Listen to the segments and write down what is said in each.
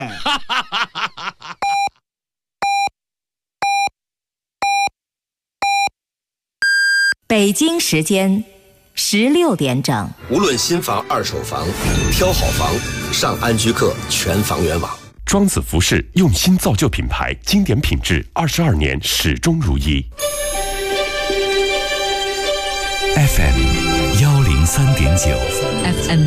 北京时间16点整。 无论新房、二手房，挑好房，上安居客全房源网。 庄子服饰用心造就品牌，经典品质，22年始终如一。 FM 103.9 FM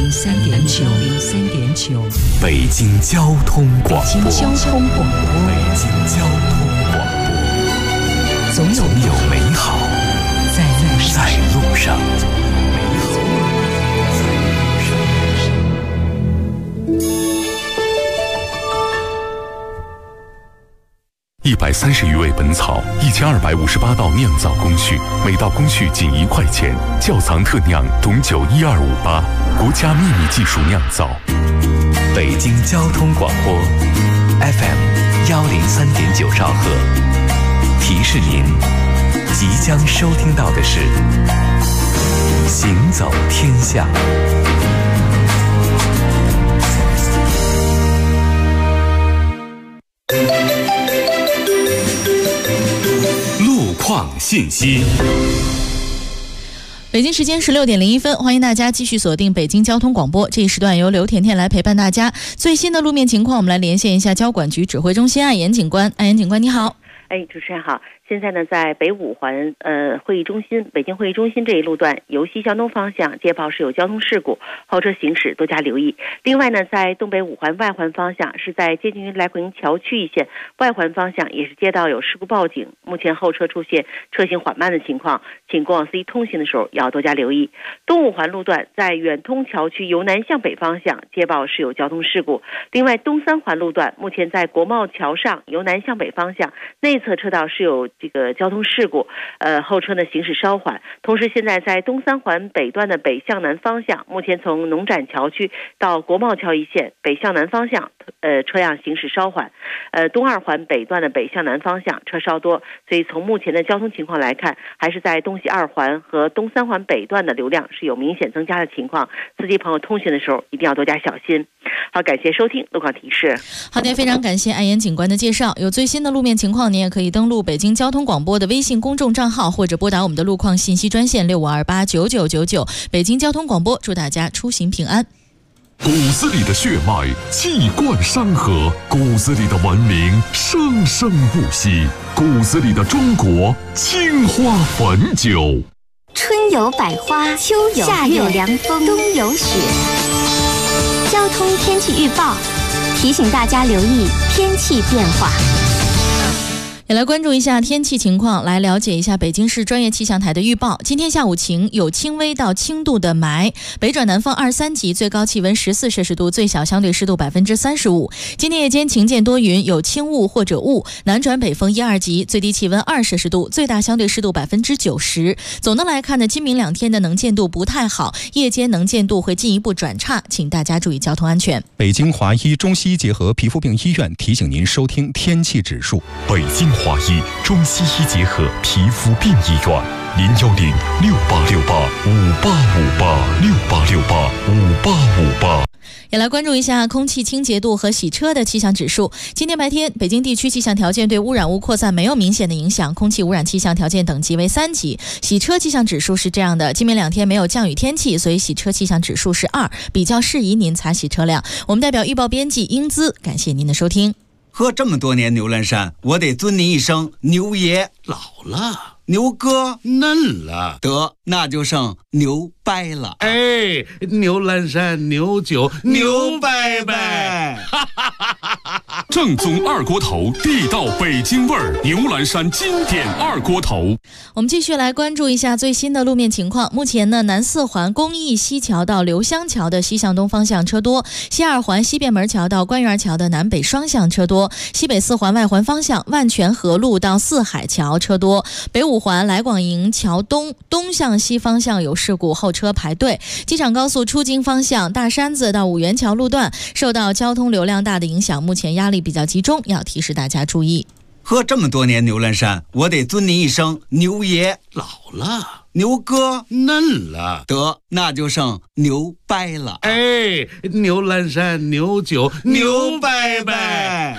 103.9 北京交通广播。 北京交通广播。 北京交通广播。 总有美好在路上。130余味本草，1258道酿造工序，每道工序仅1块钱。窖藏特酿董酒1258，国家秘密技术酿造。北京交通广播 FM 103.9兆赫，提示您即将收听到的是行走天下。路况信息。 北京时间16点01分，欢迎大家继续锁定北京交通广播。这一时段由刘甜甜来陪伴大家。最新的路面情况，我们来连线一下交管局指挥中心艾岩警官。艾岩警官，你好。 主持人好。现在呢，在北五环会议中心、北京会议中心这一路段，由西向东方向接报是有交通事故，后车行驶多加留意。另外呢，在东北五环外环方向，是在接近于来回桥区一线外环方向，也是接到有事故报警，目前后车出现车行缓慢的情况，请过往司机通行的时候要多加留意。东五环路段在远通桥区由南向北方向接报是有交通事故。另外，东三环路段目前在国贸桥上由南向北方向内侧车道是有这个交通事故，后车呢行驶稍缓。同时，现在在东三环北段的北向南方向，目前从农展桥区到国贸桥一线北向南方向，车辆行驶稍缓。东二环北段的北向南方向车稍多，所以从目前的交通情况来看，还是在东西二环和东三环北段的流量是有明显增加的情况，司机朋友通行的时候一定要多加小心。好，感谢收听路况提示。 好的，非常感谢艾岩警官的介绍。有最新的路面情况，您也可以登录北京交通广播的微信公众账号，或者拨打我们的路况信息专线65289999。北京交通广播，祝大家出行平安。 骨子里的血脉气贯山河，骨子里的文明生生不息，骨子里的中国青花汾酒。 春有百花，秋有夏有凉风，冬有雪。交通天气预报提醒大家留意天气变化。 也来关注一下天气情况，来了解一下北京市专业气象台的预报。今天下午晴，有轻微到轻度的霾，北转南风2-3级，最高气温14摄氏度，最小相对湿度35%。今天夜间晴间多云，有轻雾或者雾，南转北风1-2级，最低气温2摄氏度，最大相对湿度90%。总的来看呢，今明两天的能见度不太好，夜间能见度会进一步转差，请大家注意交通安全。 北京华医中西医结合皮肤病医院提醒您收听天气指数。 北京华医中西医结合皮肤病医院，010-6868-5858，6868-5858。 也来关注一下空气清洁度和洗车的气象指数。今天白天，北京地区气象条件对污染物扩散没有明显的影响，空气污染气象条件等级为3级。洗车气象指数是这样的：今明两天没有降雨天气，所以洗车气象指数是2，比较适宜您擦洗车辆。我们代表预报编辑英姿，感谢您的收听。 喝这么多年牛栏山，我得尊您一声牛爷。 老了， 牛哥嫩了， 得那就剩牛掰了。 哎，牛栏山牛酒牛掰掰， 正宗二锅头，地道北京味儿，牛栏山经典二锅头。 我们继续来关注一下最新的路面情况。目前呢，南四环公益西桥到刘湘桥的西向东方向车多，西二环西便门桥到官园桥的南北双向车多，西北四环外环方向万泉河路到四海桥车多，北五环来广营桥东向西方向有事故，后车排队。机场高速出京方向大山子到五元桥路段受到交通流量大的影响，目前压力比较集中，要提示大家注意。 喝这么多年牛栏山，我得尊您一声牛爷。 老了， 牛哥嫩了， 得那就剩牛掰了。 哎，牛栏山牛酒牛掰掰。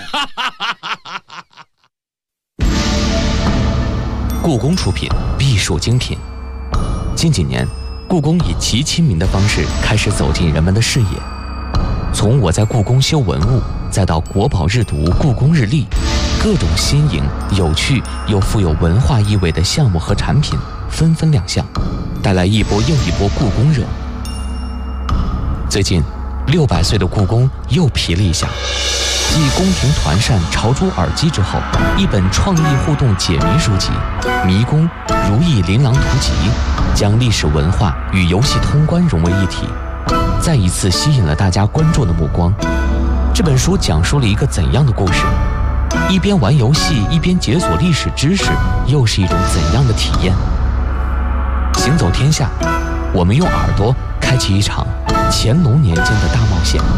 故宫出品，必属精品。近几年，故宫以极亲民的方式开始走进人们的视野。从我在故宫修文物，再到国宝日读、故宫日历，各种新颖、有趣又富有文化意味的项目和产品纷纷亮相，带来一波又一波故宫热。最近，600岁的故宫又皮了一下。继宫廷团扇、朝珠耳机之后，一本创意互动解谜书籍《迷宫如意琳琅图集》，将历史文化与游戏通关融为一体，再一次吸引了大家关注的目光。这本书讲述了一个怎样的故事？一边玩游戏，一边解锁历史知识，又是一种怎样的体验？行走天下，我们用耳朵开启一场乾隆年间的大冒险。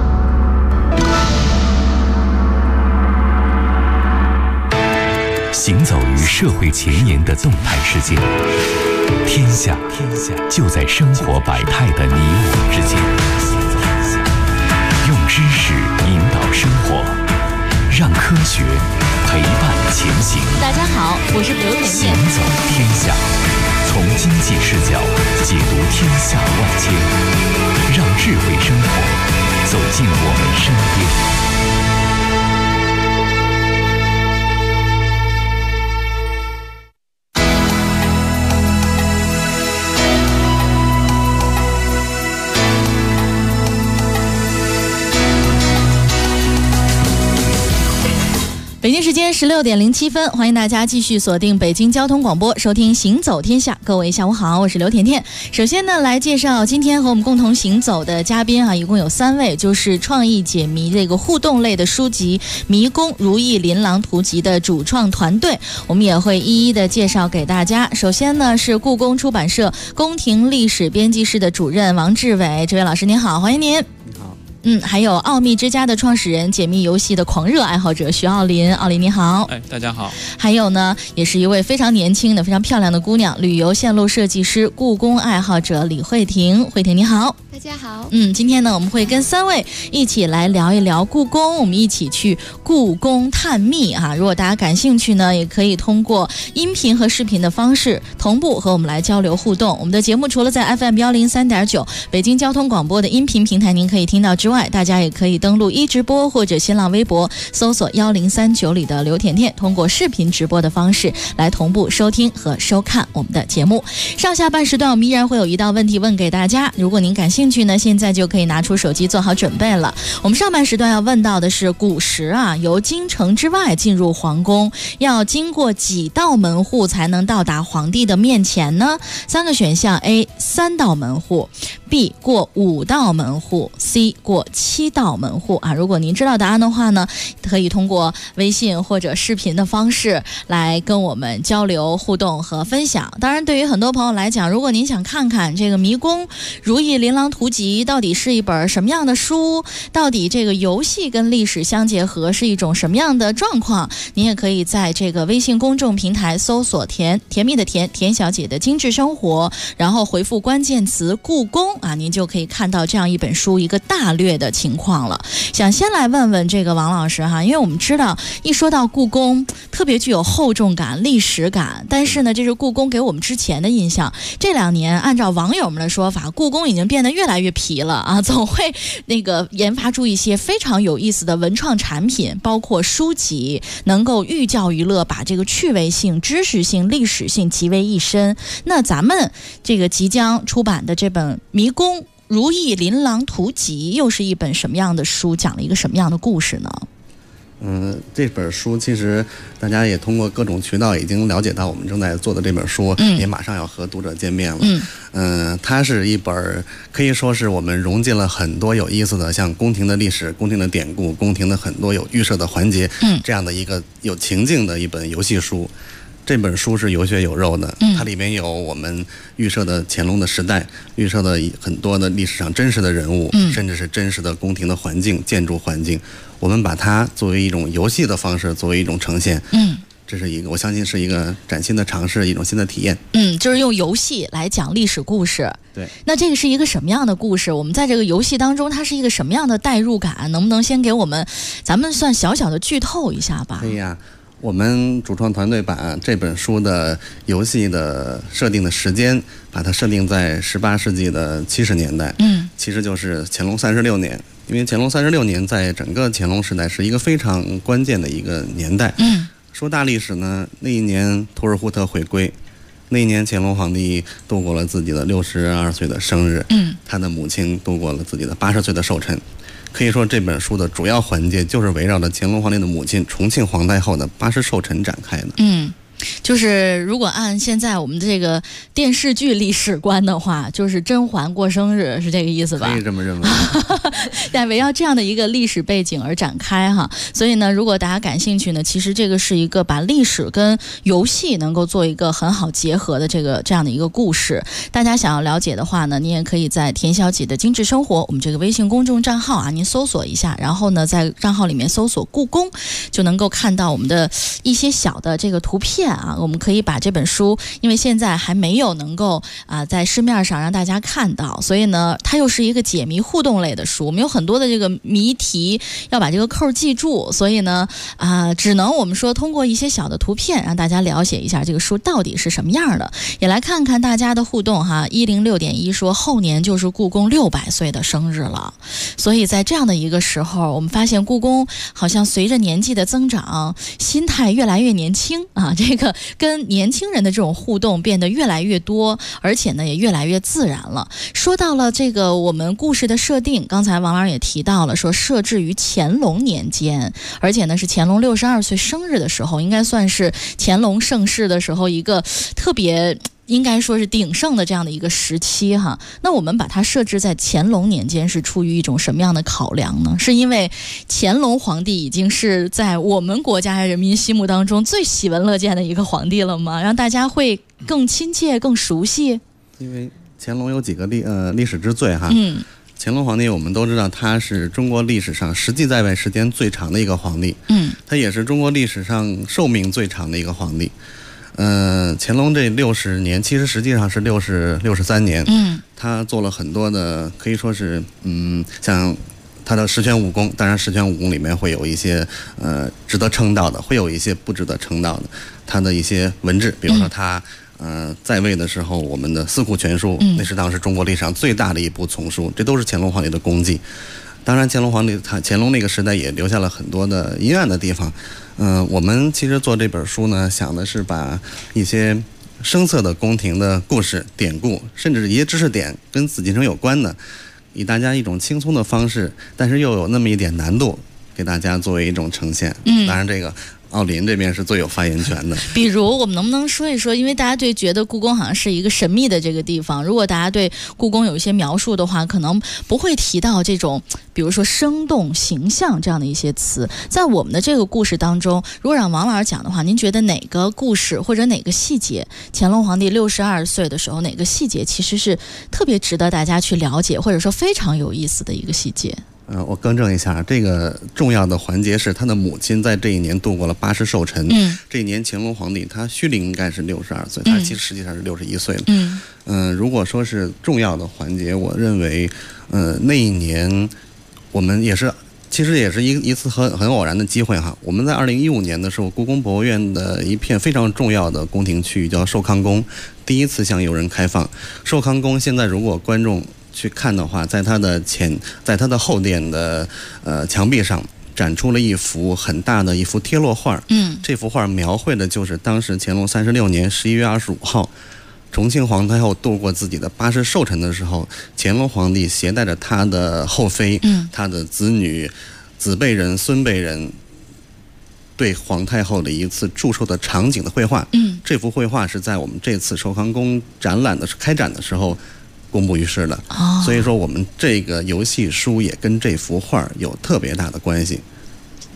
行走于社会前沿的动态世界，天下就在生活百态的你我之间。用知识引导生活，让科学陪伴前行。 大家好，我是刘甜甜。 行走天下，从经济视角解读天下万千，让智慧生活走进我们身边。 北京时间16点07分，欢迎大家继续锁定北京交通广播，收听行走天下。各位下午好，我是刘甜甜。首先呢，来介绍今天和我们共同行走的嘉宾啊，一共有3位，就是创意解谜这个互动类的书籍《迷宫如意琳琅图集》的主创团队，我们也会一一的介绍给大家。首先呢，是故宫出版社宫廷历史编辑室的主任王志伟，这位老师您好，欢迎您。还有奥秘之家的创始人，解密游戏的狂热爱好者徐奥林，奥林你好。 大家好。 还有呢，也是一位非常年轻的、非常漂亮的姑娘，旅游线路设计师、故宫爱好者李慧婷，慧婷你好。 大家好。 今天呢，我们会跟3位一起来聊一聊故宫，我们一起去故宫探秘啊。如果大家感兴趣呢，也可以通过音频和视频的方式同步和我们来交流互动。我们的节目除了在 FM 103.9北京交通广播的音频平台您可以听到之外，大家也可以登录一直播或者新浪微博搜索1039里的刘甜甜，通过视频直播的方式来同步收听和收看我们的节目。上下半时段我们依然会有一道问题问给大家，如果您感兴趣呢，现在就可以拿出手机做好准备了。我们上半时段要问到的是，古时啊，由京城之外进入皇宫要经过几道门户才能到达皇帝的面前呢？3个选项 A 3道门户， B 过5道门户， C 过7道门户啊。如果您知道答案的话呢，可以通过微信或者视频的方式来跟我们交流互动和分享。当然对于很多朋友来讲，如果您想看看这个迷宫如意琳琅图集到底是一本什么样的书，到底这个游戏跟历史相结合是一种什么样的状况，您也可以在这个微信公众平台搜索甜蜜的甜小姐的精致生活，然后回复关键词故宫啊，您就可以看到这样一本书一个大略的情况了。想先来问问这个王老师哈，因为我们知道一说到故宫特别具有厚重感、历史感，但是呢，这是故宫给我们之前的印象。这2年按照网友们的说法，故宫已经变得越来越皮了啊，总会研发出一些非常有意思的文创产品，包括书籍，能够寓教于乐，把这个趣味性、知识性、历史性集为一身。那咱们这个即将出版的这本《迷宫如意琳琅图集》又是一本什么样的书，讲了一个什么样的故事呢？ 这本书其实大家也通过各种渠道已经了解到，我们正在做的这本书也马上要和读者见面了。它是一本可以说是我们融进了很多有意思的，像宫廷的历史、宫廷的典故、宫廷的很多有预设的环节，这样的一个有情境的一本游戏书。 这本书是有血有肉的，它里面有我们预设的乾隆的时代，预设的很多的历史上真实的人物，甚至是真实的宫廷的环境、建筑环境，我们把它作为一种游戏的方式，作为一种呈现。这是一个，我相信是一个崭新的尝试，一种新的体验。 就是用游戏来讲历史故事。 对， 那这个是一个什么样的故事？我们在这个游戏当中，它是一个什么样的代入感？能不能先给咱们算小小的剧透一下吧？ 可以呀。我们主创团队把这本书的游戏的设定的时间，把它设定在18世纪的70年代。其实就是乾隆36年。因为乾隆36年在整个乾隆时代是一个非常关键的一个年代。说大历史呢，那一年图尔扈特回归，那一年乾隆皇帝度过了自己的62岁的生日，他的母亲度过了自己的80岁的寿辰。可以说这本书的主要环节就是围绕着乾隆皇帝的母亲重庆皇太后的80寿辰展开的。 就是如果按现在我们这个电视剧历史观的话，就是甄嬛过生日，是这个意思吧？ 可以这么认为。 但围绕这样的一个历史背景而展开哈，所以呢，如果大家感兴趣呢，其实这个是一个把历史跟游戏能够做一个很好结合的这样的一个故事。大家想要了解的话呢，你也可以在田小姐的精致生活我们这个微信公众账号啊，您搜索一下，然后呢，在账号里面搜索故宫，就能够看到我们的一些小的这个图片啊。我们可以把这本书，因为现在还没有能够在市面上让大家看到，所以呢，它又是一个解谜互动类的书，我们有很多的这个谜题要把这个扣记住，所以呢只能我们说通过一些小的图片让大家了解一下这个书到底是什么样的。也来看看大家的互动哈。106.1说后年就是故宫600岁的生日了，所以在这样的一个时候，我们发现故宫好像随着年纪的增长，心态越来越年轻啊，这个跟年轻人的这种互动变得越来越多，而且呢也越来越自然了。说到了这个我们故事的设定，刚才王老师也提到了，说设置于乾隆年间，而且呢是乾隆62岁生日的时候，应该算是乾隆盛世的时候一个特别应该说是鼎盛的这样的一个时期哈。那我们把它设置在乾隆年间是出于一种什么样的考量呢？是因为乾隆皇帝已经是在我们国家人民心目当中最喜闻乐见的一个皇帝了吗？让大家会更亲切更熟悉？ 因为乾隆有几个历史之最哈。乾隆皇帝我们都知道他是中国历史上实际在位时间最长的一个皇帝，他也是中国历史上寿命最长的一个皇帝。乾隆这60年，其实实际上是63年。他做了很多的，可以说是像他的十全武功，当然十全武功里面会有一些值得称道的，会有一些不值得称道的。他的一些文治，比如说他在位的时候，我们的《四库全书》那是当时中国历史上最大的一部丛书，这都是乾隆皇帝的功绩。当然，乾隆那个时代也留下了很多的阴暗的地方。我们其实做这本书呢，想的是把一些生涩的宫廷的故事、典故，甚至一些知识点跟紫禁城有关的，以大家一种轻松的方式，但是又有那么一点难度，给大家作为一种呈现。当然这个奥林这边是最有发言权的。 比如我们能不能说一说，因为大家觉得故宫好像是一个神秘的这个地方，如果大家对故宫有一些描述的话，可能不会提到这种比如说生动形象这样的一些词。在我们的这个故事当中，如果让王老师讲的话，您觉得哪个故事或者哪个细节，乾隆皇帝62岁的时候，哪个细节其实是特别值得大家去了解，或者说非常有意思的一个细节？ 我更正一下，这个重要的环节是他的母亲在这一年度过了80寿辰。这一年乾隆皇帝他虚龄应该是62岁，他其实实际上是61岁了。如果说是重要的环节，我认为那一年我们其实也是一次很偶然的机会哈。我们在2015年的时候，故宫博物院的一片非常重要的宫廷区域叫寿康宫，第一次向游人开放。寿康宫现在如果观众去看的话，在它的后殿的墙壁上展出了一幅很大的一幅贴落画。这幅画描绘的就是当时乾隆36年11月25号，重庆皇太后度过自己的80寿辰的时候，乾隆皇帝携带着他的后妃、他的子女、子辈人、孙辈人，对皇太后的一次祝寿的场景的绘画。这幅绘画是在我们这次寿康宫开展的时候公布于世的。所以说我们这个游戏书也跟这幅画有特别大的关系。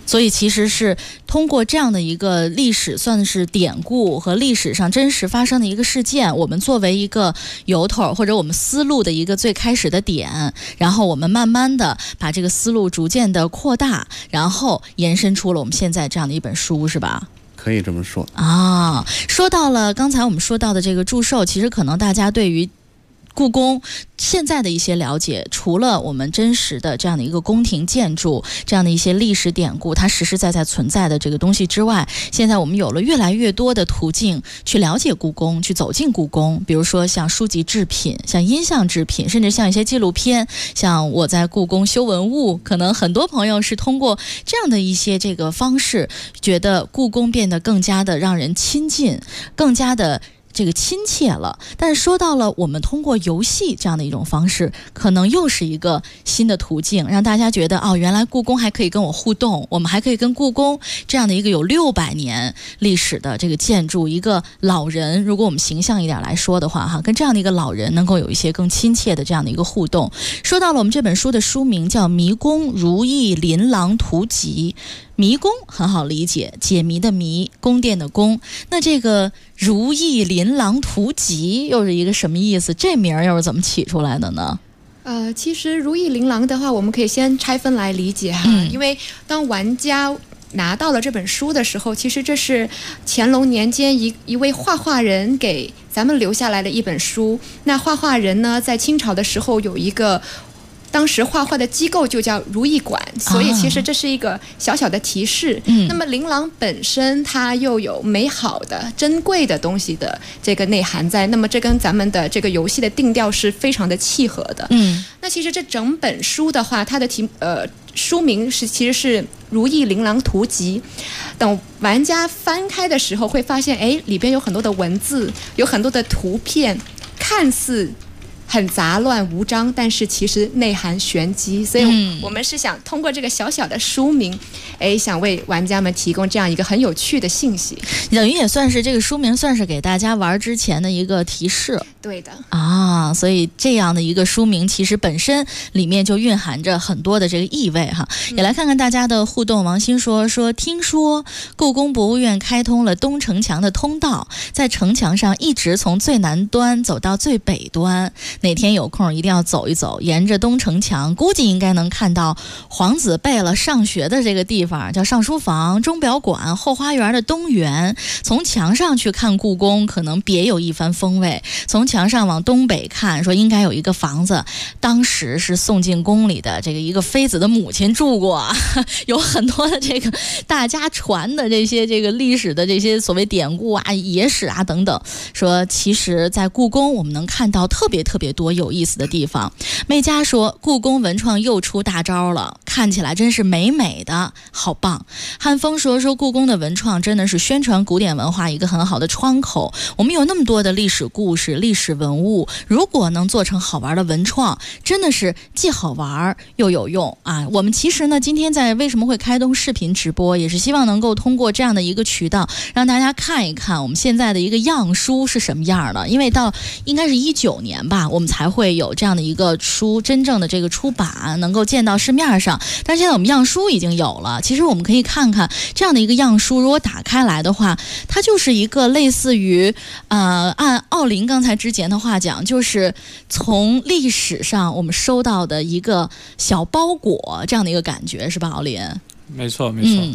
所以其实是通过这样的一个历史算是典故和历史上真实发生的一个事件，我们作为一个由头或者我们思路的一个最开始的点，然后我们慢慢的把这个思路逐渐的扩大，然后延伸出了我们现在这样的一本书，是吧？ 可以这么说啊。说到了刚才我们说到的这个祝寿，其实可能大家对于故宫现在的一些了解，除了我们真实的这样的一个宫廷建筑，这样的一些历史典故，它实实在在存在的这个东西之外，现在我们有了越来越多的途径去了解故宫，去走进故宫。比如说像书籍制品，像音像制品，甚至像一些纪录片，像我在故宫修文物，可能很多朋友是通过这样的一些这个方式，觉得故宫变得更加的让人亲近，更加的这个亲切了。但是说到了我们通过游戏这样的一种方式，可能又是一个新的途径，让大家觉得哦，原来故宫还可以跟我互动，我们还可以跟故宫这样的一个有600年历史的这个建筑，一个老人，如果我们形象一点来说的话哈，跟这样的一个老人能够有一些更亲切的这样的一个互动。说到了我们这本书的书名叫《迷宫如意琳琅图集》，迷宫很好理解，解谜的谜，宫殿的宫。那这个如意琳琅图集又是一个什么意思？这名儿又是怎么起出来的呢？ 其实如意琳琅的话，我们可以先拆分来理解哈，因为当玩家拿到了这本书的时候，其实这是乾隆年间一位画画人给咱们留下来的一本书。那画画人呢，在清朝的时候有一个当时画画的机构就叫如意馆，所以其实这是一个小小的提示。那么琳琅本身它又有美好的珍贵的东西的这个内涵在，那么这跟咱们的这个游戏的定调是非常的契合的。那其实这整本书的话，它的书名其实是如意琳琅图集。等玩家翻开的时候会发现，哎，里边有很多的文字，有很多的图片，看似很杂乱无章，但是其实内涵玄机。所以我们是想通过这个小小的书名，想为玩家们提供这样一个很有趣的信息， 等于也算是这个书名算是给大家玩之前的一个提示。 对的啊，所以这样的一个书名其实本身里面就蕴含着很多的这个意味哈。也来看看大家的互动。王鑫说听说故宫博物院开通了东城墙的通道，在城墙上一直从最南端走到最北端，哪天有空一定要走一走，沿着东城墙估计应该能看到皇子贝勒上学的这个地方，叫上书房、钟表馆、后花园的东园。从墙上去看故宫可能别有一番风味，从墙上往东北看，说应该有一个房子，当时是宋进宫里的这个一个妃子的母亲住过，有很多的这个大家传的这些这个历史的这些所谓典故啊、野史啊等等。说其实在故宫我们能看到特别多有意思的地方。妹佳说故宫文创又出大招了，看起来真是美美的，好棒。汉风说故宫的文创真的是宣传古典文化一个很好的窗口，我们有那么多的历史故事、历史文物，如果能做成好玩的文创，真的是既好玩又有用啊。我们其实呢今天在为什么会开通视频直播，也是希望能够通过这样的一个渠道让大家看一看我们现在的一个样书是什么样的。因为到应该是19年吧，我们才会有这样的一个书真正的这个出版能够见到市面上，但是现在我们样书已经有了。其实我们可以看看这样的一个样书，如果打开来的话，它就是一个类似于按奥林刚才之前的话讲，就是从历史上我们收到的一个小包裹这样的一个感觉，是吧奥林？ 没错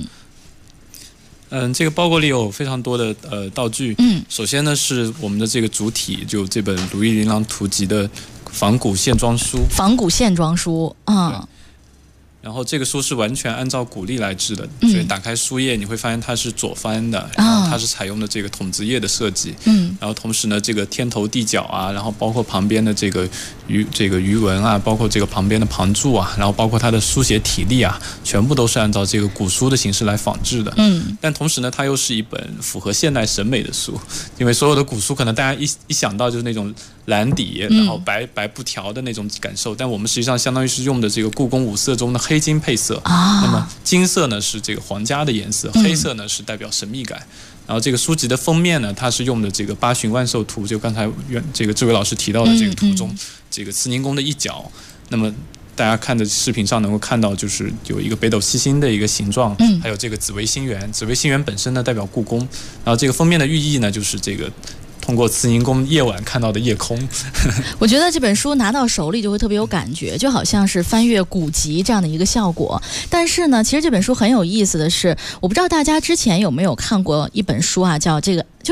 这个包裹里有非常多的道具。首先呢是我们的这个主体，就这本《如意琳琅图集》的仿古线装书啊。然后这个书是完全按照古历来制的，所以打开书页你会发现它是左翻的，然后它是采用的这个筒子页的设计。然后同时呢这个天头地角啊，然后包括旁边的这个鱼纹啊，包括这个旁边的旁注啊，然后包括它的书写体例啊，全部都是按照这个古书的形式来仿制的。但同时呢它又是一本符合现代审美的书，因为所有的古书可能大家一想到就是那种蓝底然后白布条的那种感受，但我们实际上相当于是用的这个故宫5色中的黑金配色。那么金色呢是这个皇家的颜色，黑色呢是代表神秘感。然后这个书籍的封面呢，它是用的这个八旬万寿图，就刚才这个志伟老师提到的这个图中这个慈宁宫的一角。那么大家看的视频上能够看到，就是有一个北斗七星的一个形状，还有这个紫微星元。紫微星元本身呢代表故宫，然后这个封面的寓意呢就是这个通过慈宁宫夜晚看到的夜空。 我觉得这本书拿到手里就会特别有感觉，就好像是翻阅古籍这样的一个效果。但是呢，其实这本书很有意思的是，我不知道大家之前有没有看过一本书啊，叫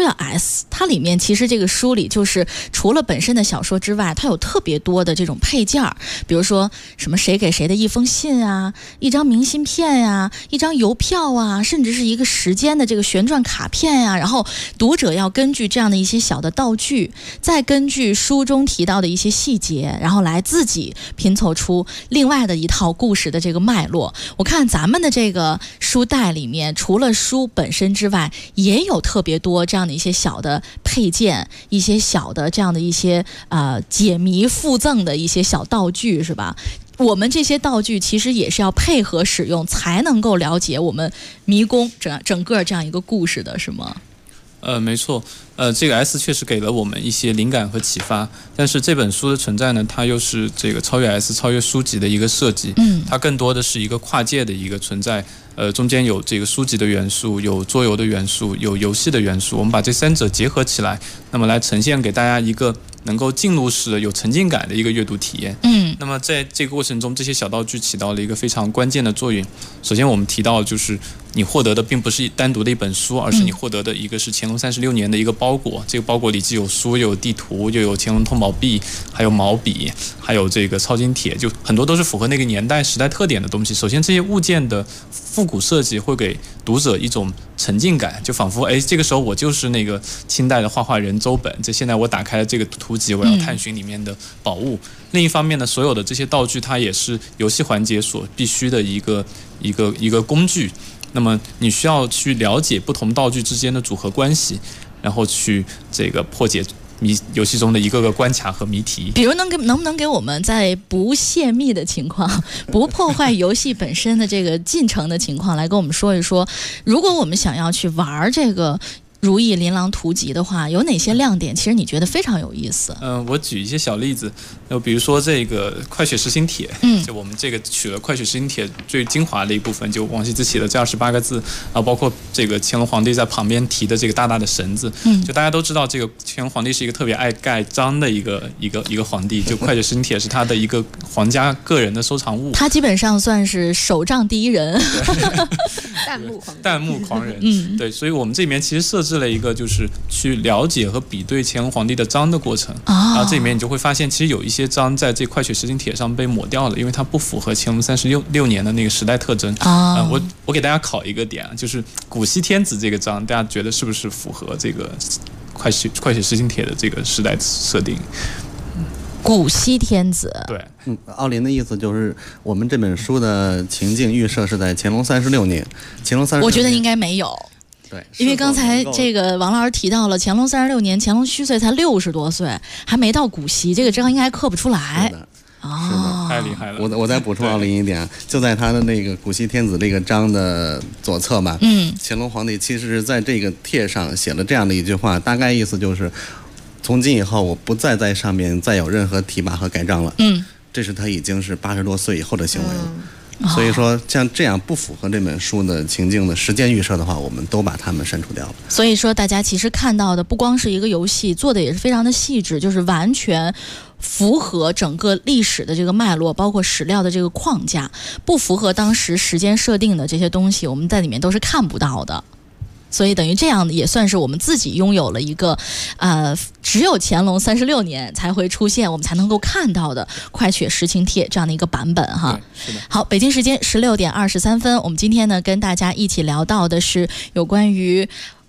S， 它里面其实这个书里就是除了本身的小说之外，它有特别多的这种配件，比如说什么谁给谁的一封信啊，一张明信片啊，一张邮票啊，甚至是一个时间的这个旋转卡片啊，然后读者要根据这样的一些小的道具，再根据书中提到的一些细节，然后来自己拼凑出另外的一套故事的这个脉络。我看咱们的这个书袋里面，除了书本身之外，也有特别多这样的一些小的配件，一些小的这样的一些解谜附赠的一些小道具，是吧？我们这些道具其实也是要配合使用，才能够了解我们迷宫整个这样一个故事的，是吗？ 没错，这个 S 确实给了我们一些灵感和启发，但是这本书的存在呢，它又是这个超越 S、超越书籍的一个设计，它更多的是一个跨界的一个存在，中间有这个书籍的元素，有桌游的元素，有游戏的元素，我们把这三者结合起来，那么来呈现给大家一个能够进入式的有沉浸感的一个阅读体验。那么在这个过程中，这些小道具起到了一个非常关键的作用。首先我们提到就是你获得的并不是单独的一本书，而是你获得的一个是乾隆36年的一个包裹，这个包裹里既有书又有地图，又有乾隆通宝币，还有毛笔，还有这个抄经帖，就很多都是符合那个年代时代特点的东西。首先这些物件的复古设计会给读者一种沉浸感，就仿佛这个时候我就是那个清代的画画人周本，这现在我打开了这个图集，我要探寻里面的宝物。另一方面呢，所有的这些道具它也是游戏环节所必须的一个工具，那么你需要去了解不同道具之间的组合关系，然后去这个破解游戏中的一个个关卡和谜题。比如能不能给我们在不泄密的情况，不破坏游戏本身的这个进程的情况，来跟我们说一说，如果我们想要去玩这个如意琳琅图集的话，有哪些亮点？其实你觉得非常有意思。我举一些小例子，比如说这个快雪时行帖，就我们这个取了快雪时行帖最精华的一部分，就王羲之写的这28个字，然后包括这个乾隆皇帝在旁边提的这个大大的绳子，就大家都知道这个乾隆皇帝是一个特别爱盖章的一个皇帝，就快雪时行帖是他的一个皇家个人的收藏物，他基本上算是手账第一人，弹幕狂人，对，所以我们这里面其实设置了一个就是去了解和比对乾隆皇帝的章的过程，然后这里面你就会发现，其实有一些章在这快雪时行帖上被抹掉了，因为它不符合乾隆36年的那个时代特征。我给大家考一个点，就是古稀天子这个章，大家觉得是不是符合这个快雪时行帖的这个时代设定？古稀天子，对， 奥林的意思就是我们这本书的情境预设是在乾隆36年，我觉得应该没有。 对， 因为刚才这个王老师提到了乾隆36年，乾隆虚岁才60多岁，还没到古稀，这个章应该刻不出来。 是的，太厉害了。我再补充奥林一点，就在他的那个古稀天子这个章的左侧嘛，乾隆皇帝其实是在这个帖上写了这样的一句话，大概意思就是从今以后我不再在上面再有任何提拔和盖章了。这是他已经是80多岁以后的行为了。所以说像这样不符合这本书的情境的时间预设的话，我们都把它们删除掉了。 所以说大家其实看到的不光是一个游戏，做的也是非常的细致，就是完全符合整个历史的这个脉络，包括史料的这个框架，不符合当时时间设定的这些东西，我们在里面都是看不到的。所以等于这样也算是我们自己拥有了一个只有乾隆36年才会出现，我们才能够看到的快雪时行帖这样的一个版本哈。是的。好，北京时间16点23分，我们今天呢跟大家一起聊到的是有关于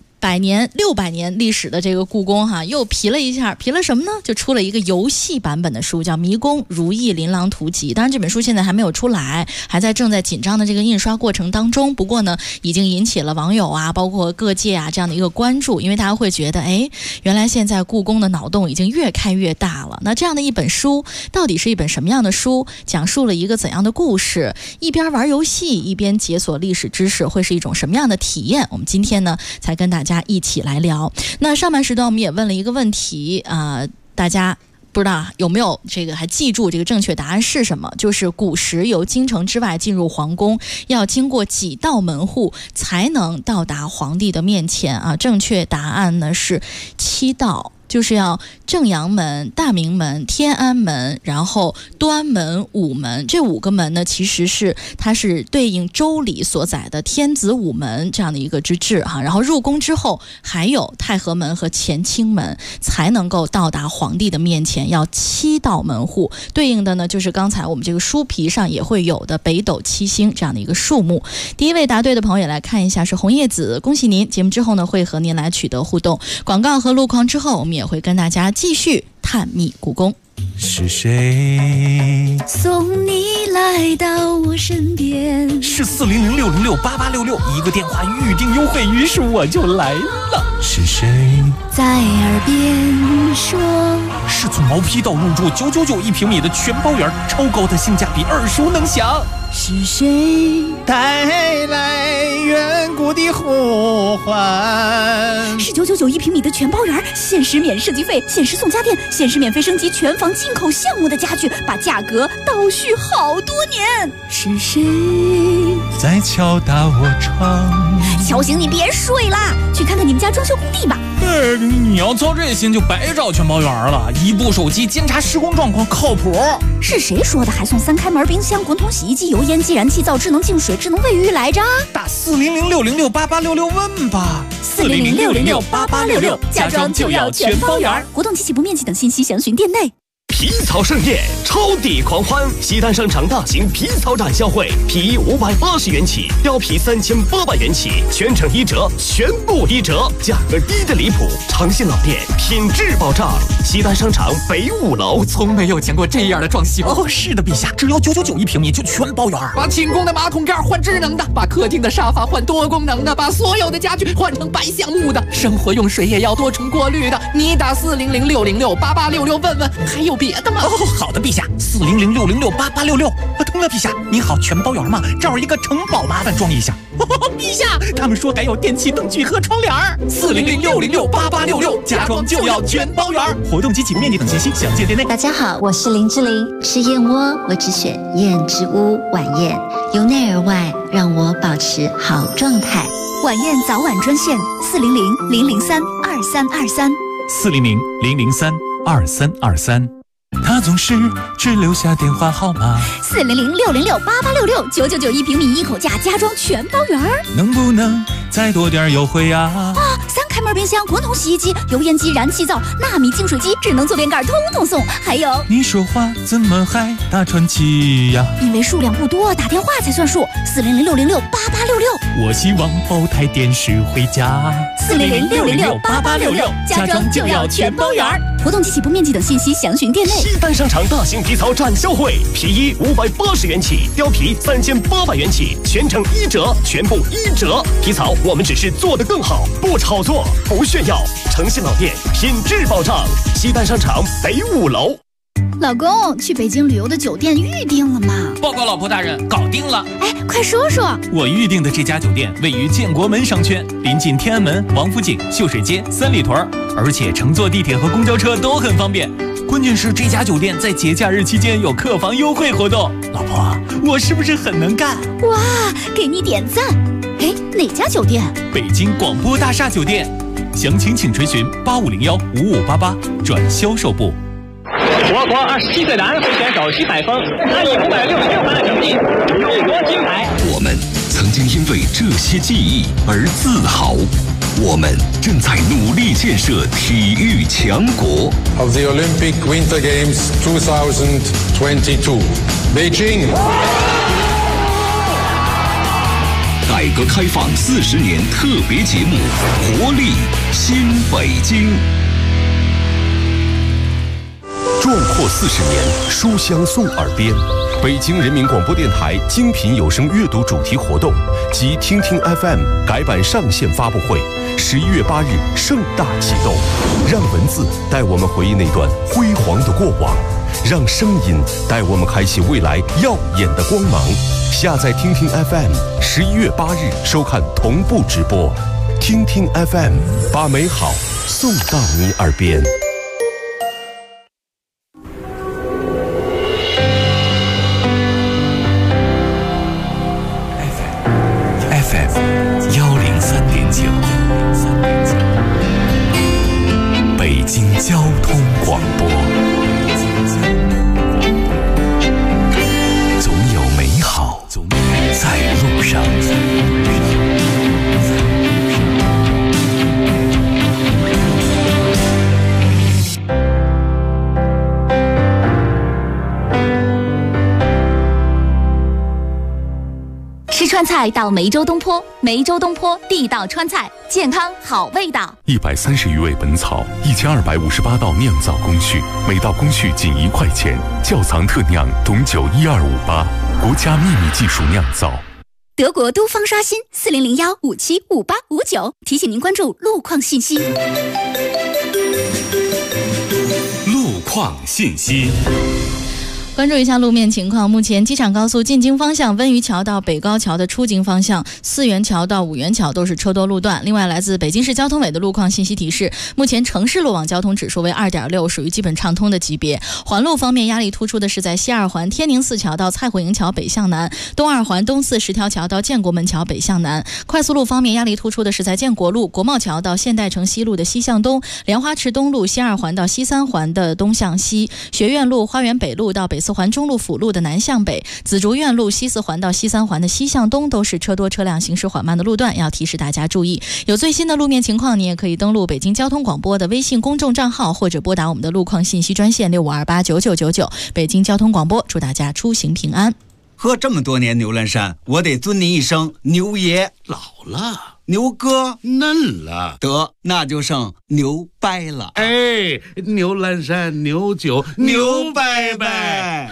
600年历史的这个故宫哈，又皮了一下，皮了什么呢？就出了一个游戏版本的书，叫《迷宫如意琳琅图集》。当然这本书现在还没有出来，还在正在紧张的这个印刷过程当中。不过呢，已经引起了网友啊，包括各界啊这样的一个关注，因为大家会觉得，原来现在故宫的脑洞已经越开越大了。那这样的一本书，到底是一本什么样的书？讲述了一个怎样的故事？一边玩游戏，一边解锁历史知识，会是一种什么样的体验？我们今天呢，才跟大家一起来聊。那上半时段我们也问了一个问题大家不知道有没有这个还记住这个正确答案是什么？就是古时由京城之外进入皇宫，要经过几道门户才能到达皇帝的面前啊？正确答案呢是7道。就是要正阳门、大明门、天安门，然后端门、午门。这5个门呢，其实它是对应周礼所载的天子午门这样的一个之制哈。然后入宫之后，还有太和门和乾清门，才能够到达皇帝的面前，要7道门户。对应的呢，就是刚才我们这个书皮上也会有的北斗7星这样的一个数目。第一位答对的朋友也来看一下，是红叶子，恭喜您！节目之后呢，会和您来取得互动。广告和路况之后，我们也会跟大家继续探秘故宫。 是谁送你来到我身边？ 是400-606-8866，一个电话预定优惠，于是我就来了。是谁在耳边说？ 是从毛坯到入住999一平米的全包圆，超高的性价比，耳熟能详。 是谁带来远古的呼唤？ 是999一平米的全包圆，限时免设计费，限时送家电，限时免费升级全房进口项目的家具，把价格倒叙好多年。是谁在敲打我窗？ 小醒你别睡啦，去看看你们家装修工地吧。 你要操这心就白找全包圆了，一部手机监察施工状况靠谱。 是谁说的还送3开门冰箱、滚筒洗衣机、油烟机、燃气灶、智能净水、智能卫浴来着？ 打400-606-8866问吧。 400-606-8866，家装就要全包圆。活动及起步面积等信息详询店内。 皮草盛宴，超抵狂欢！西单商场大型皮草展销会，皮衣580元起，貂皮3800元起，全程1折，全部1折，价格低得离谱。诚信老店，品质保障。西单商场北5楼。 我从没有见过这样的装修。哦，是的，陛下，只要999一平米就全包圆。把寝宫的马桶盖换智能的，把客厅的沙发换多功能的，把所有的家具换成白橡木的，生活用水也要多重过滤的。你打400-606-8866问问，还有别的吗？哦，好的，陛下，400-606-8866。通了，陛下，你好，全包圆吗？这儿一个城堡，麻烦装一下。陛下，他们说还有电器灯具和窗帘。400-606-8866，家装就要全包圆。活动及起步面积等信息详见店内。 大家好，我是林志玲。吃燕窝，我只选燕之屋晚宴，由内而外让我保持好状态。 晚宴早晚专线400-003-2323。 400-003-2323。他总是只留下电话号码。 400-606-8866，999一平米1口价，家装全包圆。 能不能再多点优惠呀？ 3开门冰箱、滚筒洗衣机、油烟机、燃气灶、纳米净水机、智能坐垫盖，通通送。还有， 你说话怎么还大喘气呀？ 因为数量不多，打电话才算数。400-606-8866。 我希望包台电视回家。 400-606-8866，家装就要全包圆。活动及起步面积等信息详询店内。 西单商场大型皮草展销会，皮衣580元起，貂皮3800元起，全程1折，全部1折。皮草我们只是做得更好，不炒作，不炫耀。诚信老店，品质保障。西单商场北5楼。 老公，去北京旅游的酒店预定了吗？ 报告老婆大人，搞定了。 哎，快说说。 我预定的这家酒店位于建国门商圈，临近天安门、王府井、秀水街、三里屯，而且乘坐地铁和公交车都很方便。关键是这家酒店在节假日期间有客房优惠活动。老婆，我是不是很能干？ 哇，给你点赞。哎，哪家酒店？ 北京广播大厦酒店。详情请垂询8501-5588转销售部。 我国27岁男会选手徐海峰，他以566分的成绩勇夺金牌。 我们曾经因为这些记忆而自豪，我们正在努力建设体育强国。 Of the Olympic Winter Games 2022, Beijing。 改革开放40年特别节目，活力新北京。 壮阔40年，书香送耳边。北京人民广播电台精品有声阅读主题活动及听听 FM 改版上线发布会，11月8日盛大启动。让文字带我们回忆那段辉煌的过往，让声音带我们开启未来耀眼的光芒。下载听听 FM，11月8日收看同步直播。听听 FM， 把美好送到你耳边。 川菜到梅州东坡，梅州东坡地道川菜，健康好味道。 130余味本草，1258道酿造工序，每道工序仅1块钱，窖藏特酿董酒12588，国家秘密技术酿造。 德国都方刷新4001575859，提醒您关注路况信息。 路况信息。 关注一下路面情况，目前机场高速进京方向温榆桥到北高桥的出京方向，四元桥到五元桥都是车多路段。另外，来自北京市交通委的路况信息提示，目前城市路网交通指数为 2.6， 属于基本畅通的级别。环路方面，压力突出的是在西二环天宁寺桥到蔡火营桥北向南，东二环东四十条桥到建国门桥北向南。快速路方面，压力突出的是在建国路国贸桥到现代城西路的西向东，莲花池东路西二环到西三环的东向西，学院路花园北路到北四环中路辅路的南向北，紫竹院路西四环到西三环的西向东都是车多车辆行驶缓慢的路段，要提示大家注意。有最新的路面情况，你也可以登录北京交通广播的微信公众账号，或者拨打我们的路况信息专线65289999。北京交通广播，祝大家出行平安。 喝这么多年牛栏山，我得尊您一声牛爷。 老了， 牛哥嫩了， 得那就剩牛掰了。 哎，牛栏山牛酒牛掰掰。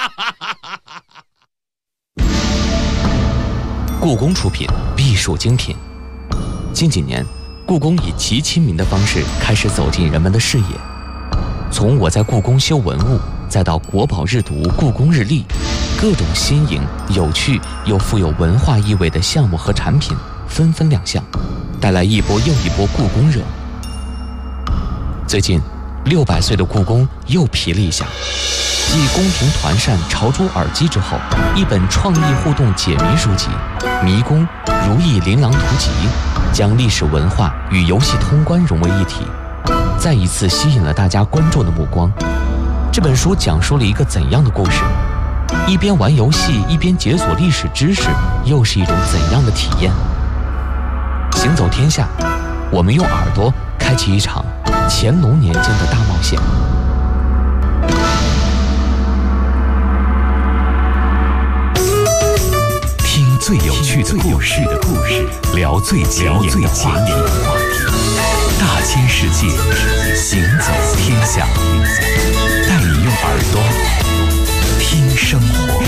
故宫出品，必属精品。近几年，故宫以极亲民的方式开始走进人们的视野。从我在故宫修文物，再到国宝日读、故宫日历，各种新颖、有趣又富有文化意味的项目和产品纷纷亮相，带来一波又一波故宫热。最近，600岁的故宫又皮了一下。继宫廷团扇、朝珠耳机之后，一本创意互动解谜书籍《迷宫如意琳琅图集》将历史文化与游戏通关融为一体，再一次吸引了大家观众的目光。这本书讲述了一个怎样的故事？一边玩游戏一边解锁历史知识，又是一种怎样的体验？行走天下，我们用耳朵开启一场乾隆年间的大冒险。 听最有趣的故事，聊最前沿的话题。大千世界，行走天下，带你用耳朵听生活。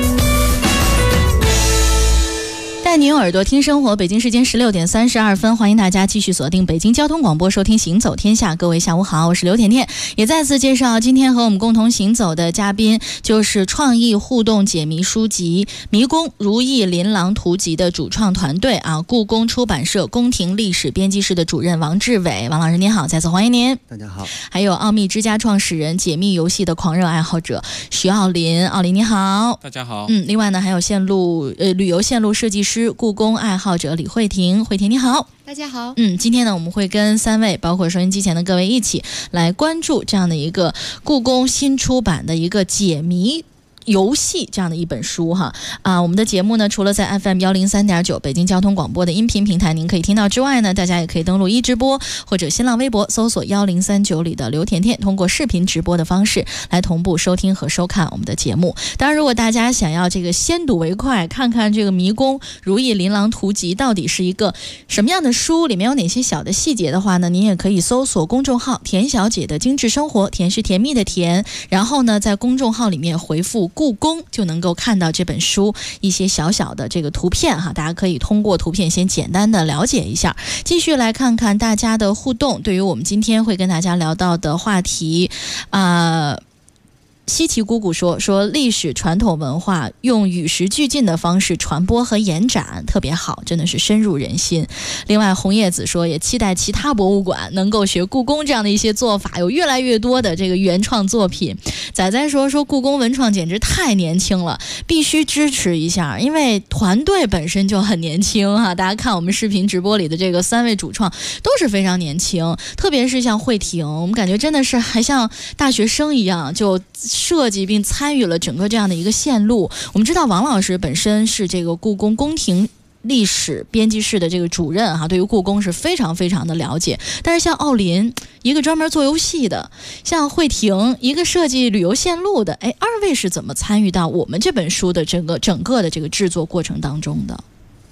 带你用耳朵听生活，北京时间16点32分，欢迎大家继续锁定北京交通广播收听行走天下。各位下午好，我是刘甜甜，也再次介绍今天和我们共同行走的嘉宾，就是创意互动解谜书籍《迷宫如意琳琅图集》的主创团队啊，故宫出版社宫廷历史编辑室的主任王志伟。王老师您好，再次欢迎您。 大家好。 还有奥秘之家创始人、解密游戏的狂热爱好者徐奥林，奥林你好。 大家好。 另外呢还有旅游线路设计师、故宫爱好者李慧婷，慧婷你好。 大家好。 今天呢我们会跟3位包括收音机前的各位一起来关注这样的一个故宫新出版的一个解谜游戏这样的一本书哈我们的节目呢除了在 FM 103.9北京交通广播的音频平台您可以听到之外呢，大家也可以登录直播或者新浪微博搜索1039里的刘甜甜，通过视频直播的方式来同步收听和收看我们的节目。当然如果大家想要这个先睹为快，看看这个迷宫如意琳琅图集到底是一个什么样的书，里面有哪些小的细节的话呢，您也可以搜索公众号田小姐的精致生活，甜是甜蜜的甜，然后呢在公众号里面回复故宫就能够看到这本书一些小小的这个图片哈，大家可以通过图片先简单的了解一下。继续来看看大家的互动，对于我们今天会跟大家聊到的话题西奇姑姑说历史传统文化用与时俱进的方式传播和延展特别好，真的是深入人心。另外红叶子说也期待其他博物馆能够学故宫这样的一些做法，有越来越多的这个原创作品。仔仔说故宫文创简直太年轻了，必须支持一下，因为团队本身就很年轻哈。大家看我们视频直播里的这个3位主创都是非常年轻，特别是像慧婷，我们感觉真的是还像大学生一样，就设计并参与了整个这样的一个线路。我们知道王老师本身是这个故宫宫廷历史编辑室的这个主任哈，对于故宫是非常非常的了解。但是像奥林，一个专门做游戏的，像慧婷，一个设计旅游线路的，二位是怎么参与到我们这本书的整个的这个制作过程当中的？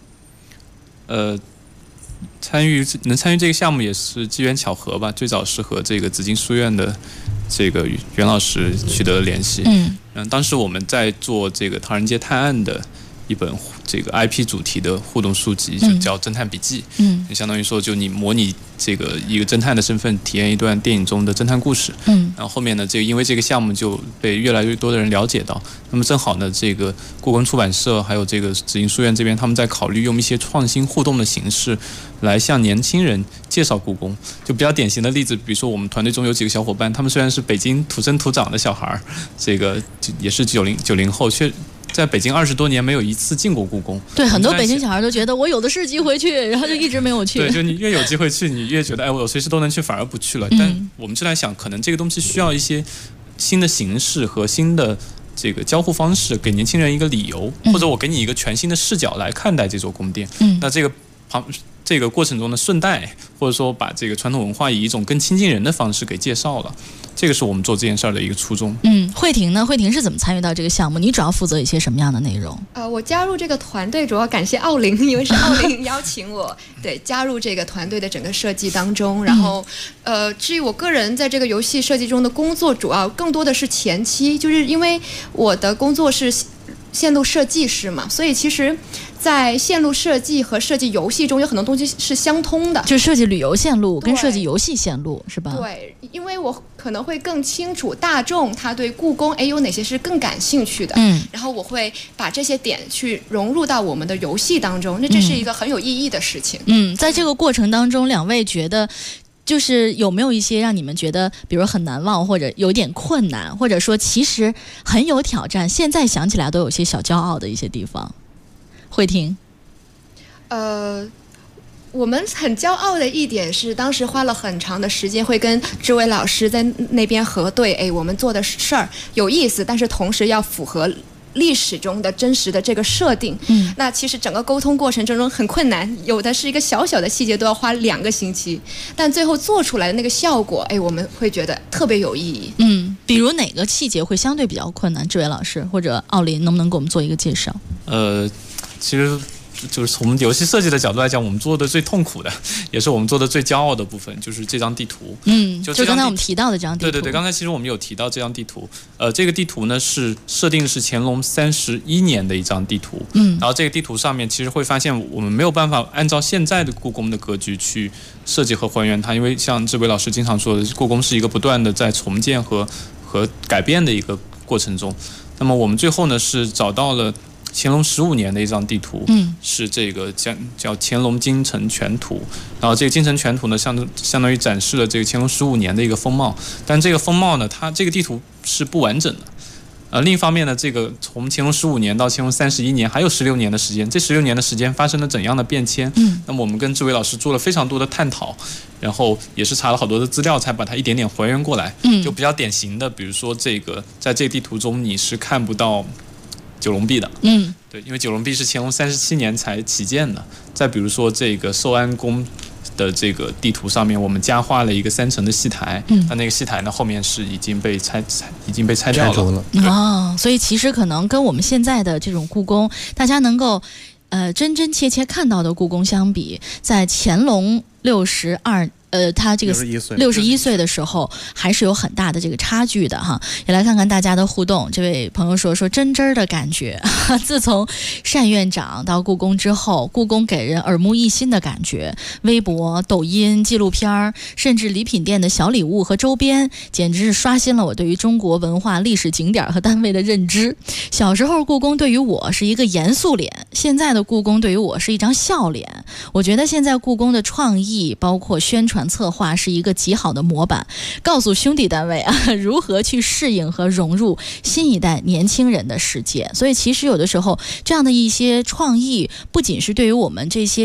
能参与这个项目也是机缘巧合吧。最早是和这个紫金书院的这个袁老师取得了联系。当时我们在做这个唐人街探案的一本这个 IP 主题的互动书籍，就叫《侦探笔记》。相当于说，就你模拟这个一个侦探的身份，体验一段电影中的侦探故事。然后后面呢，因为这个项目就被越来越多的人了解到。那么正好呢，这个故宫出版社还有这个紫金书院这边，他们在考虑用一些创新互动的形式来向年轻人介绍故宫。就比较典型的例子，比如说我们团队中有几个小伙伴，他们虽然是北京土生土长的小孩，这个也是90后，却在北京20多年没有一次进过故宫。 对，很多北京小孩都觉得我有的是机会去，然后就一直没有去。 对，就你越有机会去，你越觉得我随时都能去，反而不去了。但我们就在想，可能这个东西需要一些新的形式和新的这个交互方式，给年轻人一个理由，或者我给你一个全新的视角来看待这座宫殿。那这个过程中的顺带，或者说把这个传统文化以一种更亲近人的方式给介绍了，这个是我们做这件事儿的一个初衷。 慧婷呢？慧婷是怎么参与到这个项目？你主要负责一些什么样的内容？ 我加入这个团队主要感谢奥林，因为是奥林邀请我加入这个团队的整个设计当中。然后至于我个人在这个游戏设计中的工作，主要更多的是前期，就是因为我的工作是线路设计师嘛，所以其实在线路设计和设计游戏中有很多东西是相通的， 就设计旅游线路跟设计游戏线路是吧？ 对，因为我可能会更清楚大众他对故宫有哪些是更感兴趣的，然后我会把这些点去融入到我们的游戏当中，那这是一个很有意义的事情。 在这个过程当中，两位觉得就是有没有一些让你们觉得比如很难忘，或者有点困难，或者说其实很有挑战，现在想起来都有些小骄傲的一些地方？慧婷。 我们很骄傲的一点是，当时花了很长的时间，会跟志伟老师在那边核对，我们做的事儿有意思，但是同时要符合历史中的真实的这个设定。那其实整个沟通过程中很困难，有的是一个小小的细节都要花2个星期，但最后做出来的那个效果，我们会觉得特别有意义。 比如哪个细节会相对比较困难？志伟老师或者奥林能不能给我们做一个介绍？ 其实就是从游戏设计的角度来讲，我们做的最痛苦的，也是我们做的最骄傲的部分，就是这张地图。 就刚才我们提到的这张地图。 对，刚才其实我们有提到这张地图。这个地图呢是设定是乾隆31年的一张地图。然后这个地图上面其实会发现，我们没有办法按照现在的故宫的格局去设计和还原它，因为像志伟老师经常说的，故宫是一个不断的在重建和改变的一个过程中。那么我们最后呢是找到了乾隆15年的一张地图，是这个叫乾隆京城全图。然后这个京城全图呢，相当于展示了这个乾隆15年的一个风貌。但这个风貌呢，它这个地图是不完整的。另一方面呢，这个从乾隆15年到乾隆31年还有16年的时间，这16年的时间发生了怎样的变迁？那么我们跟志伟老师做了非常多的探讨，然后也是查了好多的资料，才把它一点点还原过来。就比较典型的，比如说在这个地图中你是看不到九龙壁的。对，因为九龙壁是乾隆37年才起建的。再比如说这个寿安宫的这个地图上面，我们加画了一个3层的戏台，那个戏台呢后面是已经被拆掉了。 所以其实可能跟我们现在的这种故宫，大家能够真真切切看到的故宫相比，在乾隆他这个61岁的时候，还是有很大的这个差距的哈。也来看看大家的互动。这位朋友说真真的感觉，自从单院长到故宫之后，故宫给人耳目一新的感觉。微博、抖音、纪录片，甚至礼品店的小礼物和周边，简直是刷新了我对于中国文化历史景点和单位的认知。小时候故宫对于我是一个严肃脸，现在的故宫对于我是一张笑脸。我觉得现在故宫的创意包括宣传策划是一个极好的模板，告诉兄弟单位如何去适应和融入新一代年轻人的世界。所以其实有的时候这样的一些创意，不仅是对于我们这些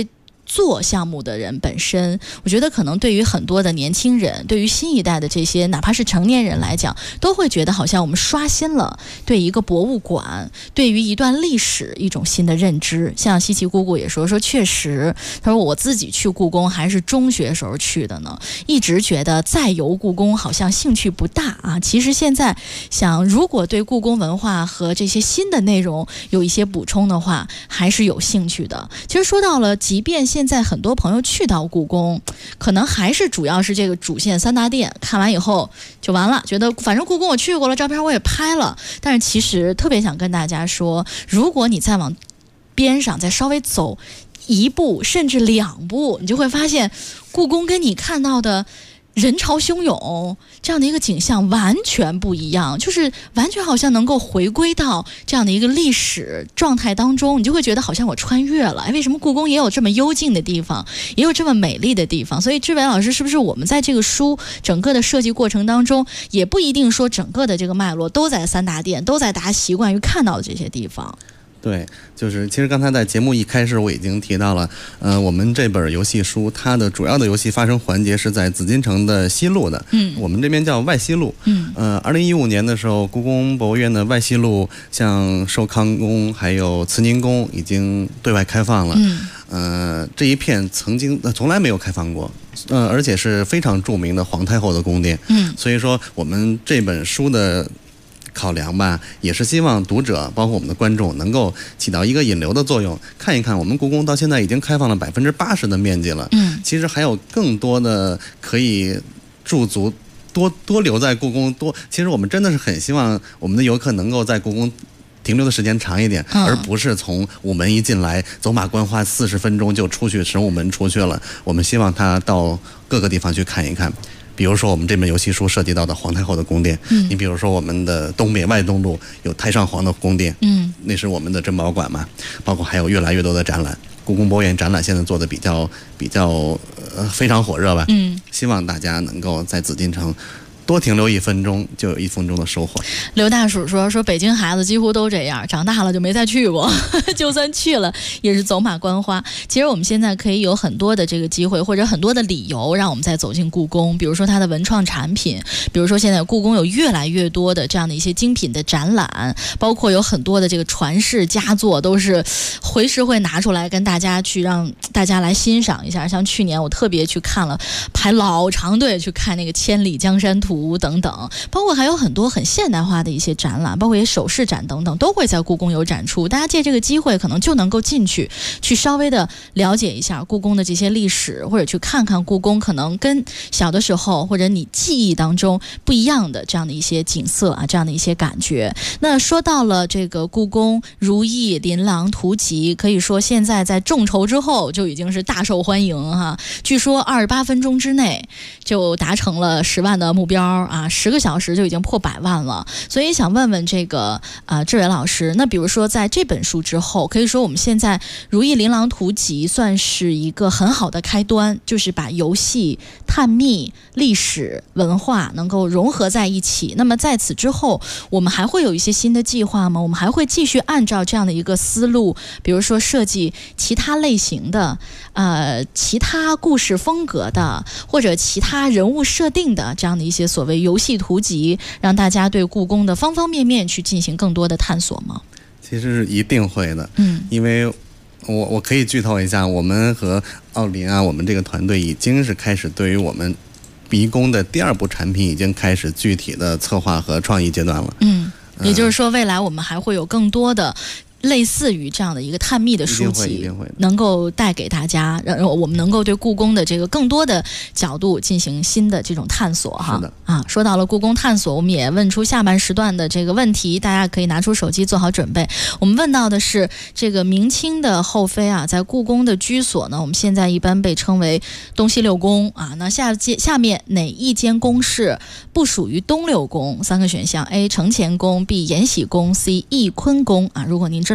做项目的人本身，我觉得可能对于很多的年轻人，对于新一代的这些哪怕是成年人来讲，都会觉得好像我们刷新了对一个博物馆，对于一段历史一种新的认知。像西奇姑姑也说确实，他说我自己去故宫还是中学时候去的呢，一直觉得再游故宫好像兴趣不大啊。其实现在想，如果对故宫文化和这些新的内容有一些补充的话，还是有兴趣的。其实说到了，即便现在很多朋友去到故宫，可能还是主要是这个主线3大殿，看完以后就完了，觉得反正故宫我去过了，照片我也拍了。但是其实特别想跟大家说，如果你再往边上再稍微走1步甚至2步，你就会发现故宫跟你看到的人潮汹涌这样的一个景象完全不一样，就是完全好像能够回归到这样的一个历史状态当中，你就会觉得好像我穿越了。为什么故宫也有这么幽静的地方，也有这么美丽的地方？所以志伟老师，是不是我们在这个书整个的设计过程当中，也不一定说整个的这个脉络都在3大殿，都在大家习惯于看到的这些地方？ 对，就是其实刚才在节目一开始我已经提到了，我们这本游戏书它的主要的游戏发生环节是在紫禁城的西路的，我们这边叫外西路。2015年的时候，故宫博物院的外西路像寿康宫还有慈宁宫已经对外开放了。这一片从来没有开放过，而且是非常著名的皇太后的宫殿。所以说我们这本书的考量吧，也是希望读者包括我们的观众能够起到一个引流的作用，看一看我们故宫到现在已经开放了80%的面积了，其实还有更多的可以驻足多留在故宫其实我们真的是很希望我们的游客能够在故宫停留的时间长一点，而不是从午门一进来走马观花40分钟就出去神武门出去了。我们希望他到各个地方去看一看。比如说我们这本游戏书涉及到的皇太后的宫殿，你比如说我们的东北外东路有太上皇的宫殿，那是我们的珍宝馆嘛，包括还有越来越多的展览。故宫博物院展览现在做的比较非常火热吧，希望大家能够在紫禁城多停留1分钟，就有1分钟的收获。 刘大叔说北京孩子几乎都这样，长大了就没再去过，就算去了也是走马观花。其实我们现在可以有很多的这个机会，或者很多的理由，让我们再走进故宫。比如说它的文创产品，比如说现在故宫有越来越多的这样的一些精品的展览，包括有很多的这个传世佳作，都是随时会拿出来跟大家去让大家来欣赏一下。像去年我特别去看了，排老长队去看那个《千里江山图》等等，包括还有很多很现代化的一些展览，包括一些首饰展等等，都会在故宫有展出。大家借这个机会可能就能够进去稍微的了解一下故宫的这些历史，或者去看看故宫可能跟小的时候或者你记忆当中不一样的这样的一些景色啊，这样的一些感觉。那说到了这个故宫如意琳琅图集，可以说现在在众筹之后就已经是大受欢迎哈。据说28分钟之内就达成了10万的目标啊，10个小时就已经破100万了。所以想问问这个志伟老师，那比如说在这本书之后，可以说我们现在如意琳琅图集算是一个很好的开端，就是把游戏、探秘、历史、文化能够融合在一起。那么在此之后，我们还会有一些新的计划吗？我们还会继续按照这样的一个思路，比如说设计其他类型的其他故事风格的，或者其他人物设定的这样的一些所谓游戏图集，让大家对故宫的方方面面去进行更多的探索吗？ 其实是一定会的，因为我可以剧透一下，我们和奥林啊，我们这个团队已经是开始对于我们迷宫的第2部产品已经开始具体的策划和创意阶段了。 也就是说未来我们还会有更多的类似于这样的一个探秘的书籍能够带给大家，让我们能够对故宫的这个更多的角度进行新的这种探索哈。说到了故宫探索，我们也问出下半时段的这个问题，大家可以拿出手机做好准备。我们问到的是这个明清的后妃啊，在故宫的居所呢，我们现在一般被称为东西六宫啊。那下面哪一间宫室不属于东六宫？3个选项： A 承乾宫， B 延禧宫， C 翊坤宫啊。如果您知道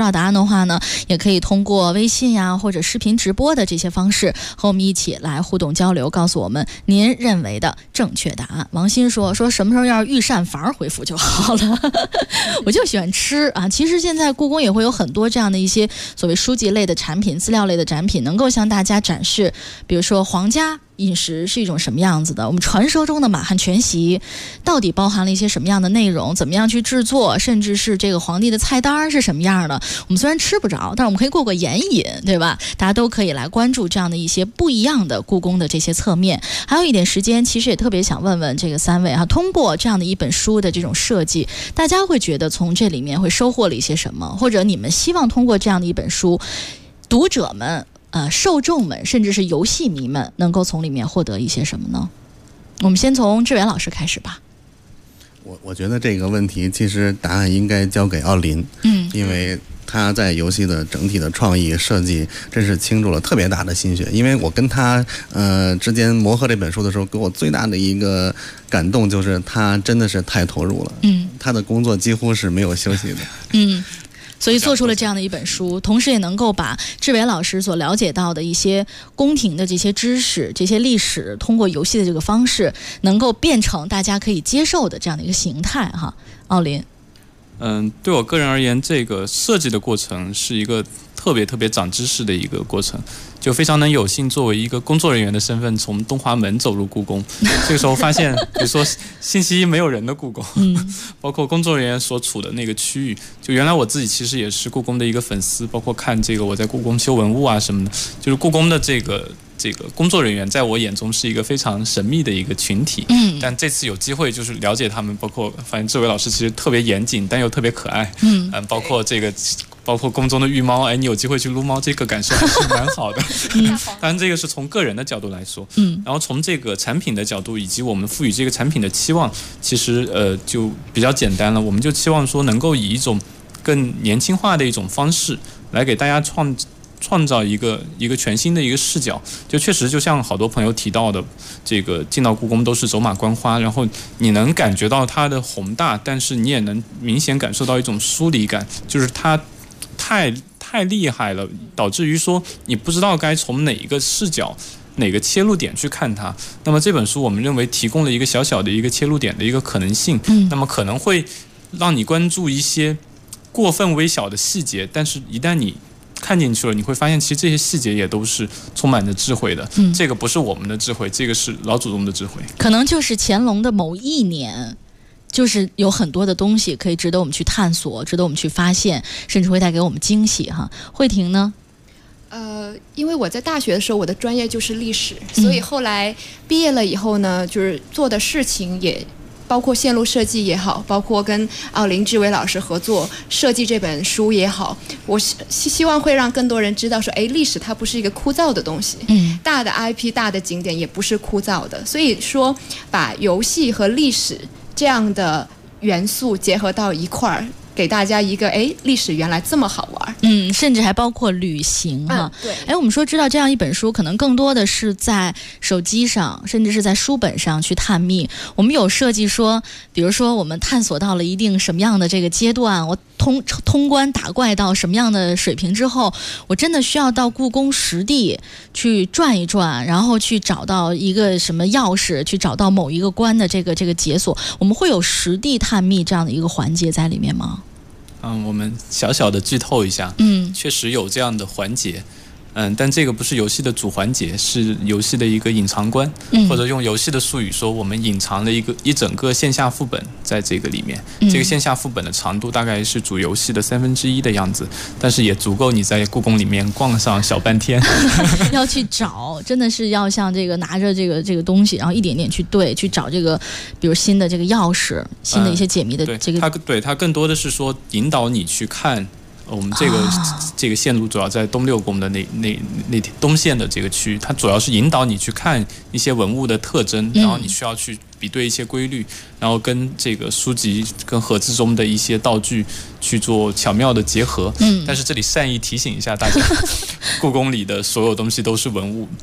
道答案的话呢，也可以通过微信呀或者视频直播的这些方式和我们一起来互动交流，告诉我们您认为的正确答案。王鑫说什么时候要是御膳房回复就好了我就喜欢吃啊。其实现在故宫也会有很多这样的一些所谓书籍类的产品、资料类的产品，能够向大家展示，比如说皇家饮食是一种什么样子的，我们传说中的满汉全席到底包含了一些什么样的内容，怎么样去制作，甚至是这个皇帝的菜单是什么样的。我们虽然吃不着，但是我们可以过眼瘾，对吧？大家都可以来关注这样的一些不一样的故宫的这些侧面。还有一点时间，其实也特别想问问这个三位通过这样的一本书的这种设计，大家会觉得从这里面会收获了一些什么，或者你们希望通过这样的一本书，读者们受众们甚至是游戏迷们能够从里面获得一些什么呢？我们先从志远老师开始吧。 我觉得这个问题其实答案应该交给奥林，因为他在游戏的整体的创意设计真是倾注了特别大的心血。因为我跟他之间磨合这本书的时候，给我最大的一个感动就是他真的是太投入了，他的工作几乎是没有休息的， 所以做出了这样的一本书，同时也能够把志伟老师所了解到的一些宫廷的这些知识、这些历史，通过游戏的这个方式，能够变成大家可以接受的这样的一个形态哈。奥林， 对我个人而言，这个设计的过程是一个特别长知识的一个过程，就非常能有幸作为一个工作人员的身份从东华门走入故宫。这个时候发现，比如说星期一没有人的故宫，包括工作人员所处的那个区域，就原来我自己其实也是故宫的一个粉丝，包括看这个我在故宫修文物啊什么的，就是故宫的这个工作人员在我眼中是一个非常神秘的一个群体。但这次有机会就是了解他们，包括发现志伟老师其实特别严谨，但又特别可爱。包括宫中的御猫，你有机会去撸猫，这个感受还是蛮好的。当然这个是从个人的角度来说，然后从这个产品的角度以及我们赋予这个产品的期望，其实就比较简单了。我们就期望说能够以一种更年轻化的一种方式来给大家创造一个全新的一个视角。就确实就像好多朋友提到的，这个进到故宫都是走马观花，然后你能感觉到它的宏大，但是你也能明显感受到一种疏离感，就是它太厉害了，导致于说你不知道该从哪一个视角哪个切入点去看它。那么这本书我们认为提供了一个小小的一个切入点的一个可能性，那么可能会让你关注一些过分微小的细节，但是一旦你看进去了，你会发现其实这些细节也都是充满着智慧的。这个不是我们的智慧，这个是老祖宗的智慧， 可能就是乾隆的某一年，就是有很多的东西可以值得我们去探索，值得我们去发现，甚至会带给我们惊喜哈。慧婷呢？ 因为我在大学的时候，我的专业就是历史，所以后来毕业了以后呢，就是做的事情也包括线路设计也好，包括跟奥林志伟老师合作设计这本书也好，我希望会让更多人知道说，历史它不是一个枯燥的东西，大的 IP 大的景点也不是枯燥的，所以说把游戏和历史这样的元素结合到一块儿，给大家一个历史原来这么好玩， 甚至还包括旅行哈。 对， 我们说知道这样一本书可能更多的是在手机上，甚至是在书本上去探秘。我们有设计说，比如说我们探索到了一定什么样的这个阶段，我通关打怪到什么样的水平之后，我真的需要到故宫实地去转一转，然后去找到一个什么钥匙，去找到某一个关的这个解锁。我们会有实地探秘这样的一个环节在里面吗？ 我们小小的剧透一下，确实有这样的环节，但这个不是游戏的主环节，是游戏的一个隐藏关，或者用游戏的术语说，我们隐藏了一整个线下副本在这个里面。这个线下副本的长度大概是主游戏的1/3的样子，但是也足够你在故宫里面逛上小半天。 要去找，真的是要像这个拿着这个东西，然后一点点去去找这个，比如新的这个钥匙，新的一些解谜的这个。 它更多的是说引导你去看。我们这个线路主要在东六宫的那东线的这个区域，它主要是引导你去看一些文物的特征，然后你需要去比对一些规律，然后跟这个书籍跟盒子中的一些道具去做巧妙的结合。但是这里善意提醒一下大家，故宫里的所有东西都是文物。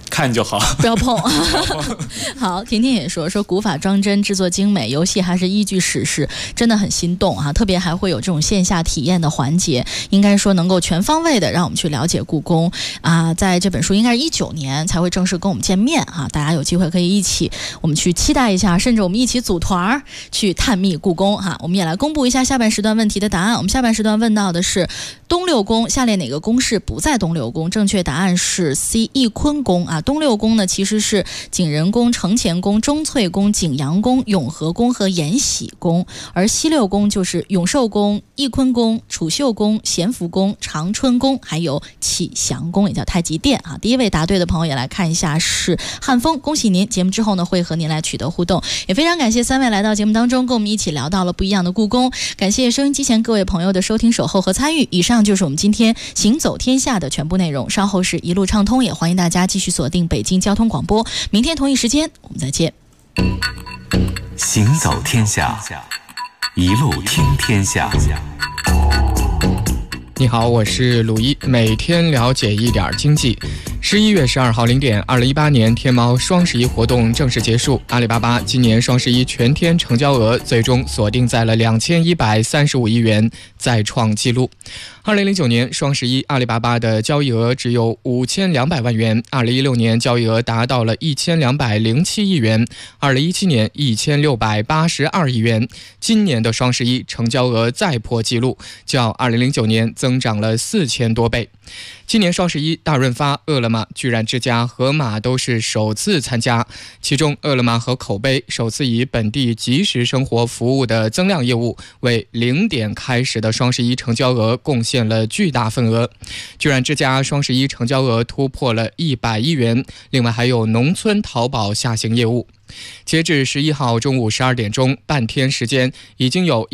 看就好， 不要碰。好，甜甜也说古法装帧制作精美，游戏还是依据史实，真的很心动啊！特别还会有这种线下体验的环节，应该说能够全方位的让我们去了解故宫啊。在这本书应该是19年才会正式跟我们见面啊，大家有机会可以一起我们去期待一下，甚至我们一起组团去探秘故宫哈。我们也来公布一下下半时段问题的答案。我们下半时段问到的是东六宫，下列哪个宫室不在东六宫？正确答案是 C 翊坤宫啊。东六宫呢其实是景仁宫、承乾宫、中粹宫、景阳宫、永和宫和延禧宫，而西六宫就是永寿宫、翊坤宫、储秀宫、咸福宫、长春宫，还有启祥宫，也叫太极殿啊。第一位答对的朋友也来看一下是汉风，恭喜您！节目之后呢会和您来取得互动，也非常感谢3位来到节目当中，跟我们一起聊到了不一样的故宫。感谢收音机前各位朋友的收听、守候和参与。以上就是我们今天行走天下的全部内容，稍后是一路畅通，也欢迎大家继续锁定北京交通广播，明天同一时间我们再见。 行走天下，一路听天下。 你好，我是鲁一，每天了解一点经济。11月12号0点，2018年天猫双11活动正式结束。阿里巴巴今年双11全天成交额最终锁定在了2135亿元，再创纪录。2009年双11阿里巴巴的交易额只有5200万元，2016年交易额达到了1207亿元，2017年1682亿元。今年的双11成交额再破纪录，较2009年增长了4000多倍。今年双11，大润发、饿了么、居然之家、盒马都是首次参加，其中饿了么和口碑首次以本地即时生活服务的增量业务为0点开始的双11成交额贡献了巨大份额。居然之家双11成交额突破了100亿元，另外还有农村淘宝下行业务。截至11号中午12点钟，半天时间已经有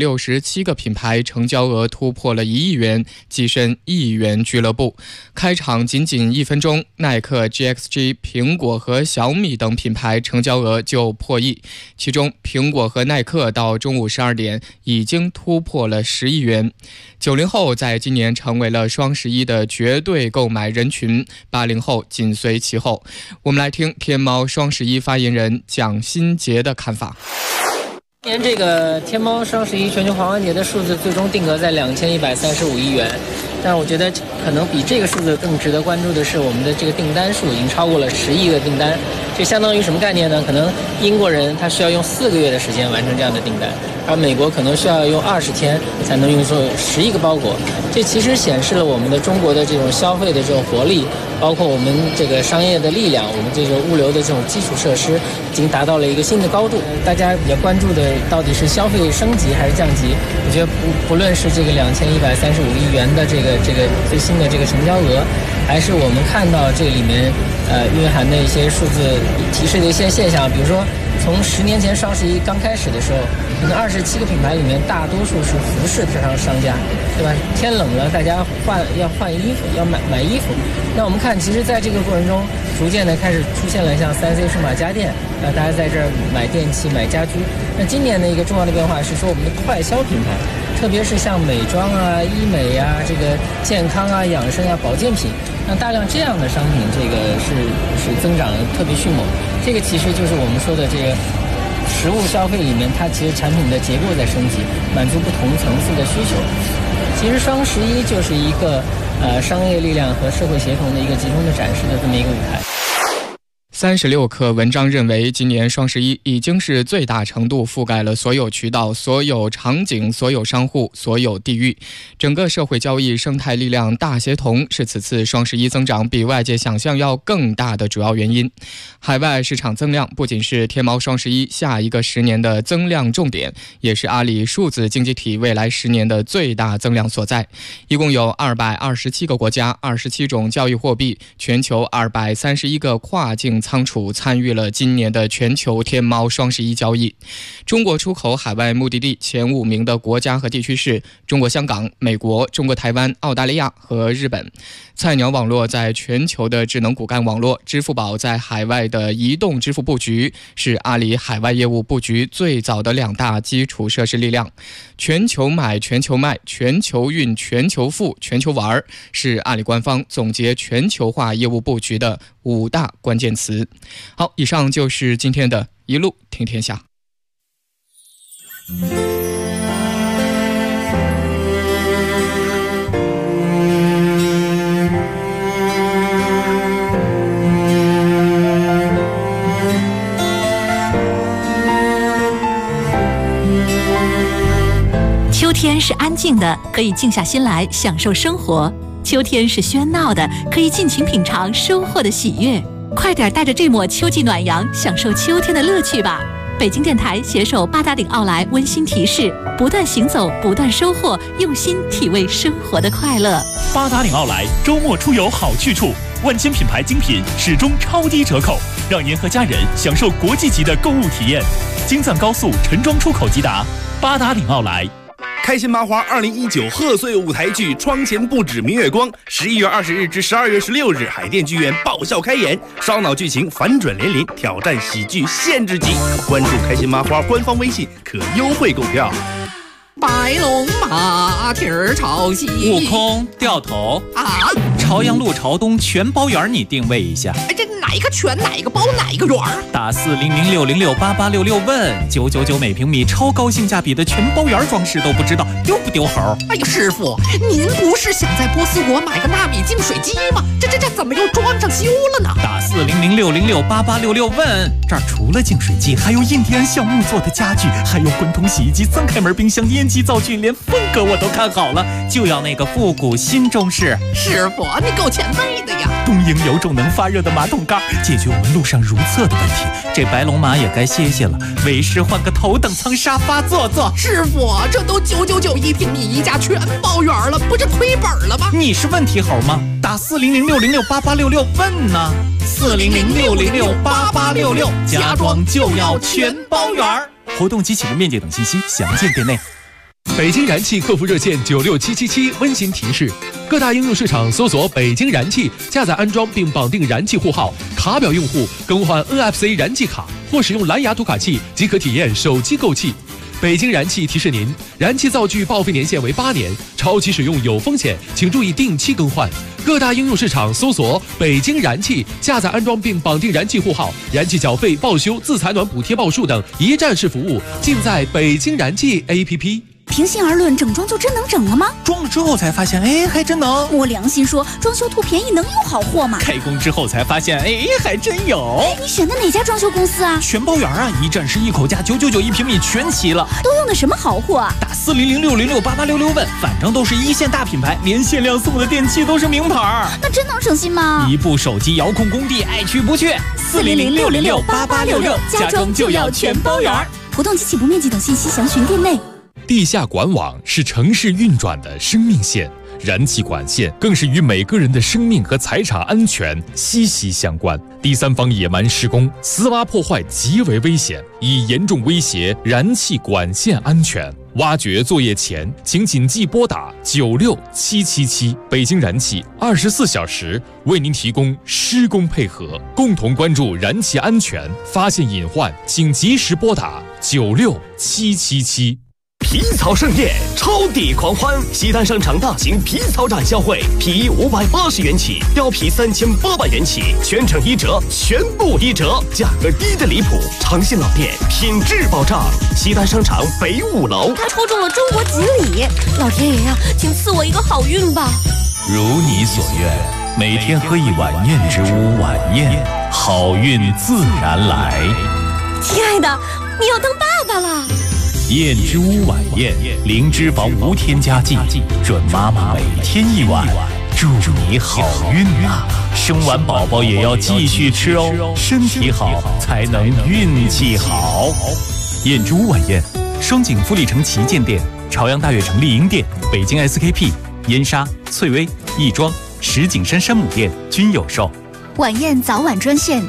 167个品牌成交额突破了1亿元，跻身1亿元俱乐部。开场仅仅1分钟，耐克、GXG、苹果和小米等品牌成交额就破亿，其中苹果和耐克到中午12点已经突破了10亿元。90后在今年成为了双11的绝对购买人群，80后紧随其后。我们来听天猫双11发言人蒋新杰的看法。 今年这个天猫双11全球狂欢节的数字最终定格在2135亿元，但是我觉得可能比这个数字更值得关注的是我们的这个订单数已经超过了10亿个订单。这相当于什么概念呢？可能英国人他需要用4个月的时间完成这样的订单，而美国可能需要用20天才能运送10亿个包裹。这其实显示了我们的中国的这种消费的这种活力，包括我们这个商业的力量，我们这种物流的这种基础设施已经达到了一个新的高度。大家比较关注的到底是消费升级还是降级？我觉得不论是这个2135亿元的这个最新的这个成交额，还是我们看到这里面蕴含的一些数字提示的一些现象，比如说从10年前双11刚开始的时候，可能27个品牌里面大多数是服饰商家，对吧？天冷了，大家要换衣服，要买衣服。那我们看，其实在这个过程中，逐渐的开始出现了像3C 数码家电，大家在这儿买电器、买家居。那今年的一个重要的变化是说，我们的快消品牌，特别是像美妆啊、医美啊、这个健康啊、养生啊、保健品，那大量这样的商品，这个是增长特别迅猛。这个其实就是我们说的这个实物消费里面，它其实产品的结构在升级，满足不同层次的需求。其实双11就是一个商业力量和社会协同的一个集中的展示的这么一个舞台。 36氪文章认为，今年双11已经是最大程度覆盖了所有渠道、所有场景、所有商户、所有地域，整个社会交易生态力量大协同是此次双11增长比外界想象要更大的主要原因。海外市场增量不仅是天猫双11下一个10年的增量重点，也是阿里数字经济体未来10年的最大增量所在。一共有227个国家、27种交易货币，全球231个跨境仓储参与了今年的全球天猫双11交易。中国出口海外目的地前5名的国家和地区是中国香港、美国、中国台湾、澳大利亚和日本。菜鸟网络在全球的智能骨干网络，支付宝在海外的移动支付布局，是阿里海外业务布局最早的2大基础设施力量。全球买、全球卖、全球运、全球付、全球玩，是阿里官方总结全球化业务布局的5大关键词。好，以上就是今天的一路听天下。 秋天是安静的，可以静下心来享受生活；秋天是喧闹的，可以尽情品尝收获的喜悦。快点带着这抹秋季暖阳，享受秋天的乐趣吧！北京电台携手八达岭奥莱温馨提示：不断行走，不断收获，用心体味生活的快乐。 八达岭奥莱周末出游好去处，万千品牌精品始终超低折扣，让您和家人享受国际级的购物体验。京藏高速陈庄出口即达，八达岭奥莱。 开心麻花2019贺岁舞台剧《窗前不止明月光》11月20日至12月16日海淀剧院爆笑开演，烧脑剧情反转连连，挑战喜剧限制级。关注开心麻花官方微信可优惠购票。 白龙马蹄儿朝西， 悟空掉头啊！ 朝阳路朝东全包圆，你定位一下。 这哪一个全哪一个包哪一个圆？ 打40060688866问999每平米，超高性价比的全包圆装饰都不知道丢不丢猴？ 哎呀，师傅，您不是想在波斯国买个纳米净水机吗？这怎么又装上修了呢？ 打40060688866问，这儿除了净水机，还有印第安橡木做的家具，还有滚筒洗衣机、3开门冰箱、烟机灶具，连风格我都看好了，就要那个复古新中式。 师傅，你够前辈的呀！ 东营有种能发热的马桶盖，解决我们路上如厕的问题。这白龙马也该歇歇了，为师换个头等舱沙发坐坐。 师傅，这都999一平米，一家全包圆了，不是亏本了吗？ 你是问题猴吗？打40060688866问呢。40060688866，家装就要全包圆。活动及启动面积等信息详见店内。 北京燃气客服热线96777温馨提示：各大应用市场搜索北京燃气，下载安装并绑定燃气户号，卡表用户更换 NFC 燃气卡或使用蓝牙读卡器即可体验手机购气。北京燃气提示您，燃气灶具报废年限为8年，超期使用有风险，请注意定期更换。各大应用市场搜索北京燃气，下载安装并绑定燃气户号，燃气缴费、报修、自采暖补贴报数等一站式服务尽在北京燃气 APP。 平心而论，整装就真能整了吗？ 装了之后才发现，哎，还真能。 我良心说，装修图便宜能有好货吗？ 开工之后才发现，哎，还真有。 你选的哪家装修公司啊？ 全包圆啊，一站式一口价，999一平米全齐了。 都用的什么好货啊？ 打40060688866问，反正都是一线大品牌，连限量送的电器都是名牌。 那真能省心吗？ 一部手机遥控工地，爱去不去。 40060688866，家装就要全包圆。活动及起步面积等信息详询店内。 地下管网是城市运转的生命线，燃气管线更是与每个人的生命和财产安全息息相关。第三方野蛮施工、私挖破坏极为危险，已严重威胁燃气管线安全。挖掘作业前，请谨记拨打96777，北京燃气24小时为您提供施工配合，共同关注燃气安全，发现隐患请及时拨打96777。 皮草盛宴，超抵狂欢！西单商场大型皮草展销会，皮衣580元起，貂皮3800元起，全程1折，全部1折，价格低的离谱。长信老店，品质保障。西单商场北5楼。 他抽中了中国锦鲤，老天爷呀，请赐我一个好运吧！ 如你所愿，每天喝一碗燕之屋晚宴，好运自然来。 亲爱的，你要当爸爸了。 燕之屋晚宴，零脂肪无添加剂，准妈妈每天1碗，祝你好运啊！生完宝宝也要继续吃哦，身体好才能运气好。 燕之屋晚宴，双井富力城旗舰店、朝阳大悦城丽婴店、北京 SKP、燕莎、翠微、亦庄、石景山山姆店均有售。 晚宴早晚专线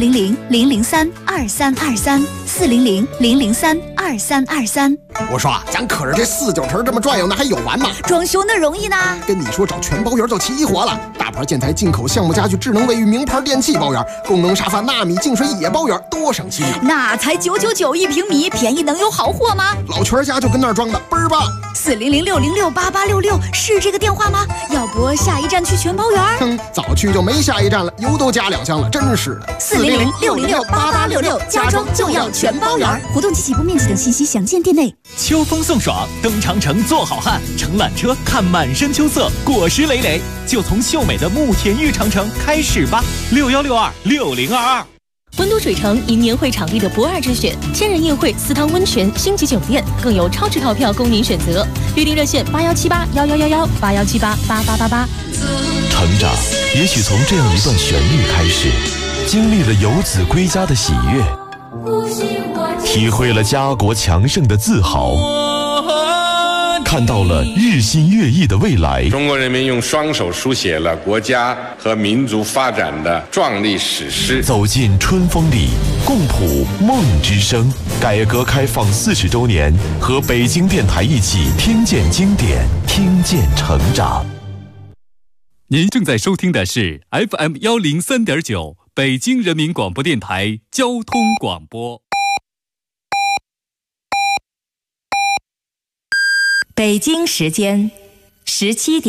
400-003-2323，400-003-2323。 我说啊，咱可是这4-9成这么转悠，那还有完吗？ 装修那容易呢？ 跟你说，找全包圆就齐活了。大牌建材、进口项目家具、智能卫浴、名牌电器包圆，功能沙发、纳米净水也包圆，多省心。 那才999一平米，便宜能有好货吗？ 老全家就跟那儿装的，倍儿棒。 400-606-8866是这个电话吗？要不下一站去全包圆？ 哼，早去就没下一站了，油都加2箱了，真是的。 400-606-8866，家装就要全包圆。活动及起步面积等信息详见店内。 秋风送爽，登长城做好汉，乘缆车看满山秋色，果实累累，就从秀美的慕田峪长城开始吧。61626022。 温都水城因年会场地的不二之选，千人宴会、私汤温泉、星级酒店，更有超值套票供您选择。预订热线81781111，8178888888。 成长也许从这样一段旋律开始，经历了游子归家的喜悦，体会了家国强盛的自豪，看到了日新月异的未来。 中国人民用双手书写了国家和民族发展的壮丽史诗。 走进春风里，共谱梦之声。改革开放40周年，和北京电台一起听见经典，听见成长。 您正在收听的是 FM 103.9北京人民广播电台交通广播。 北京时间17点。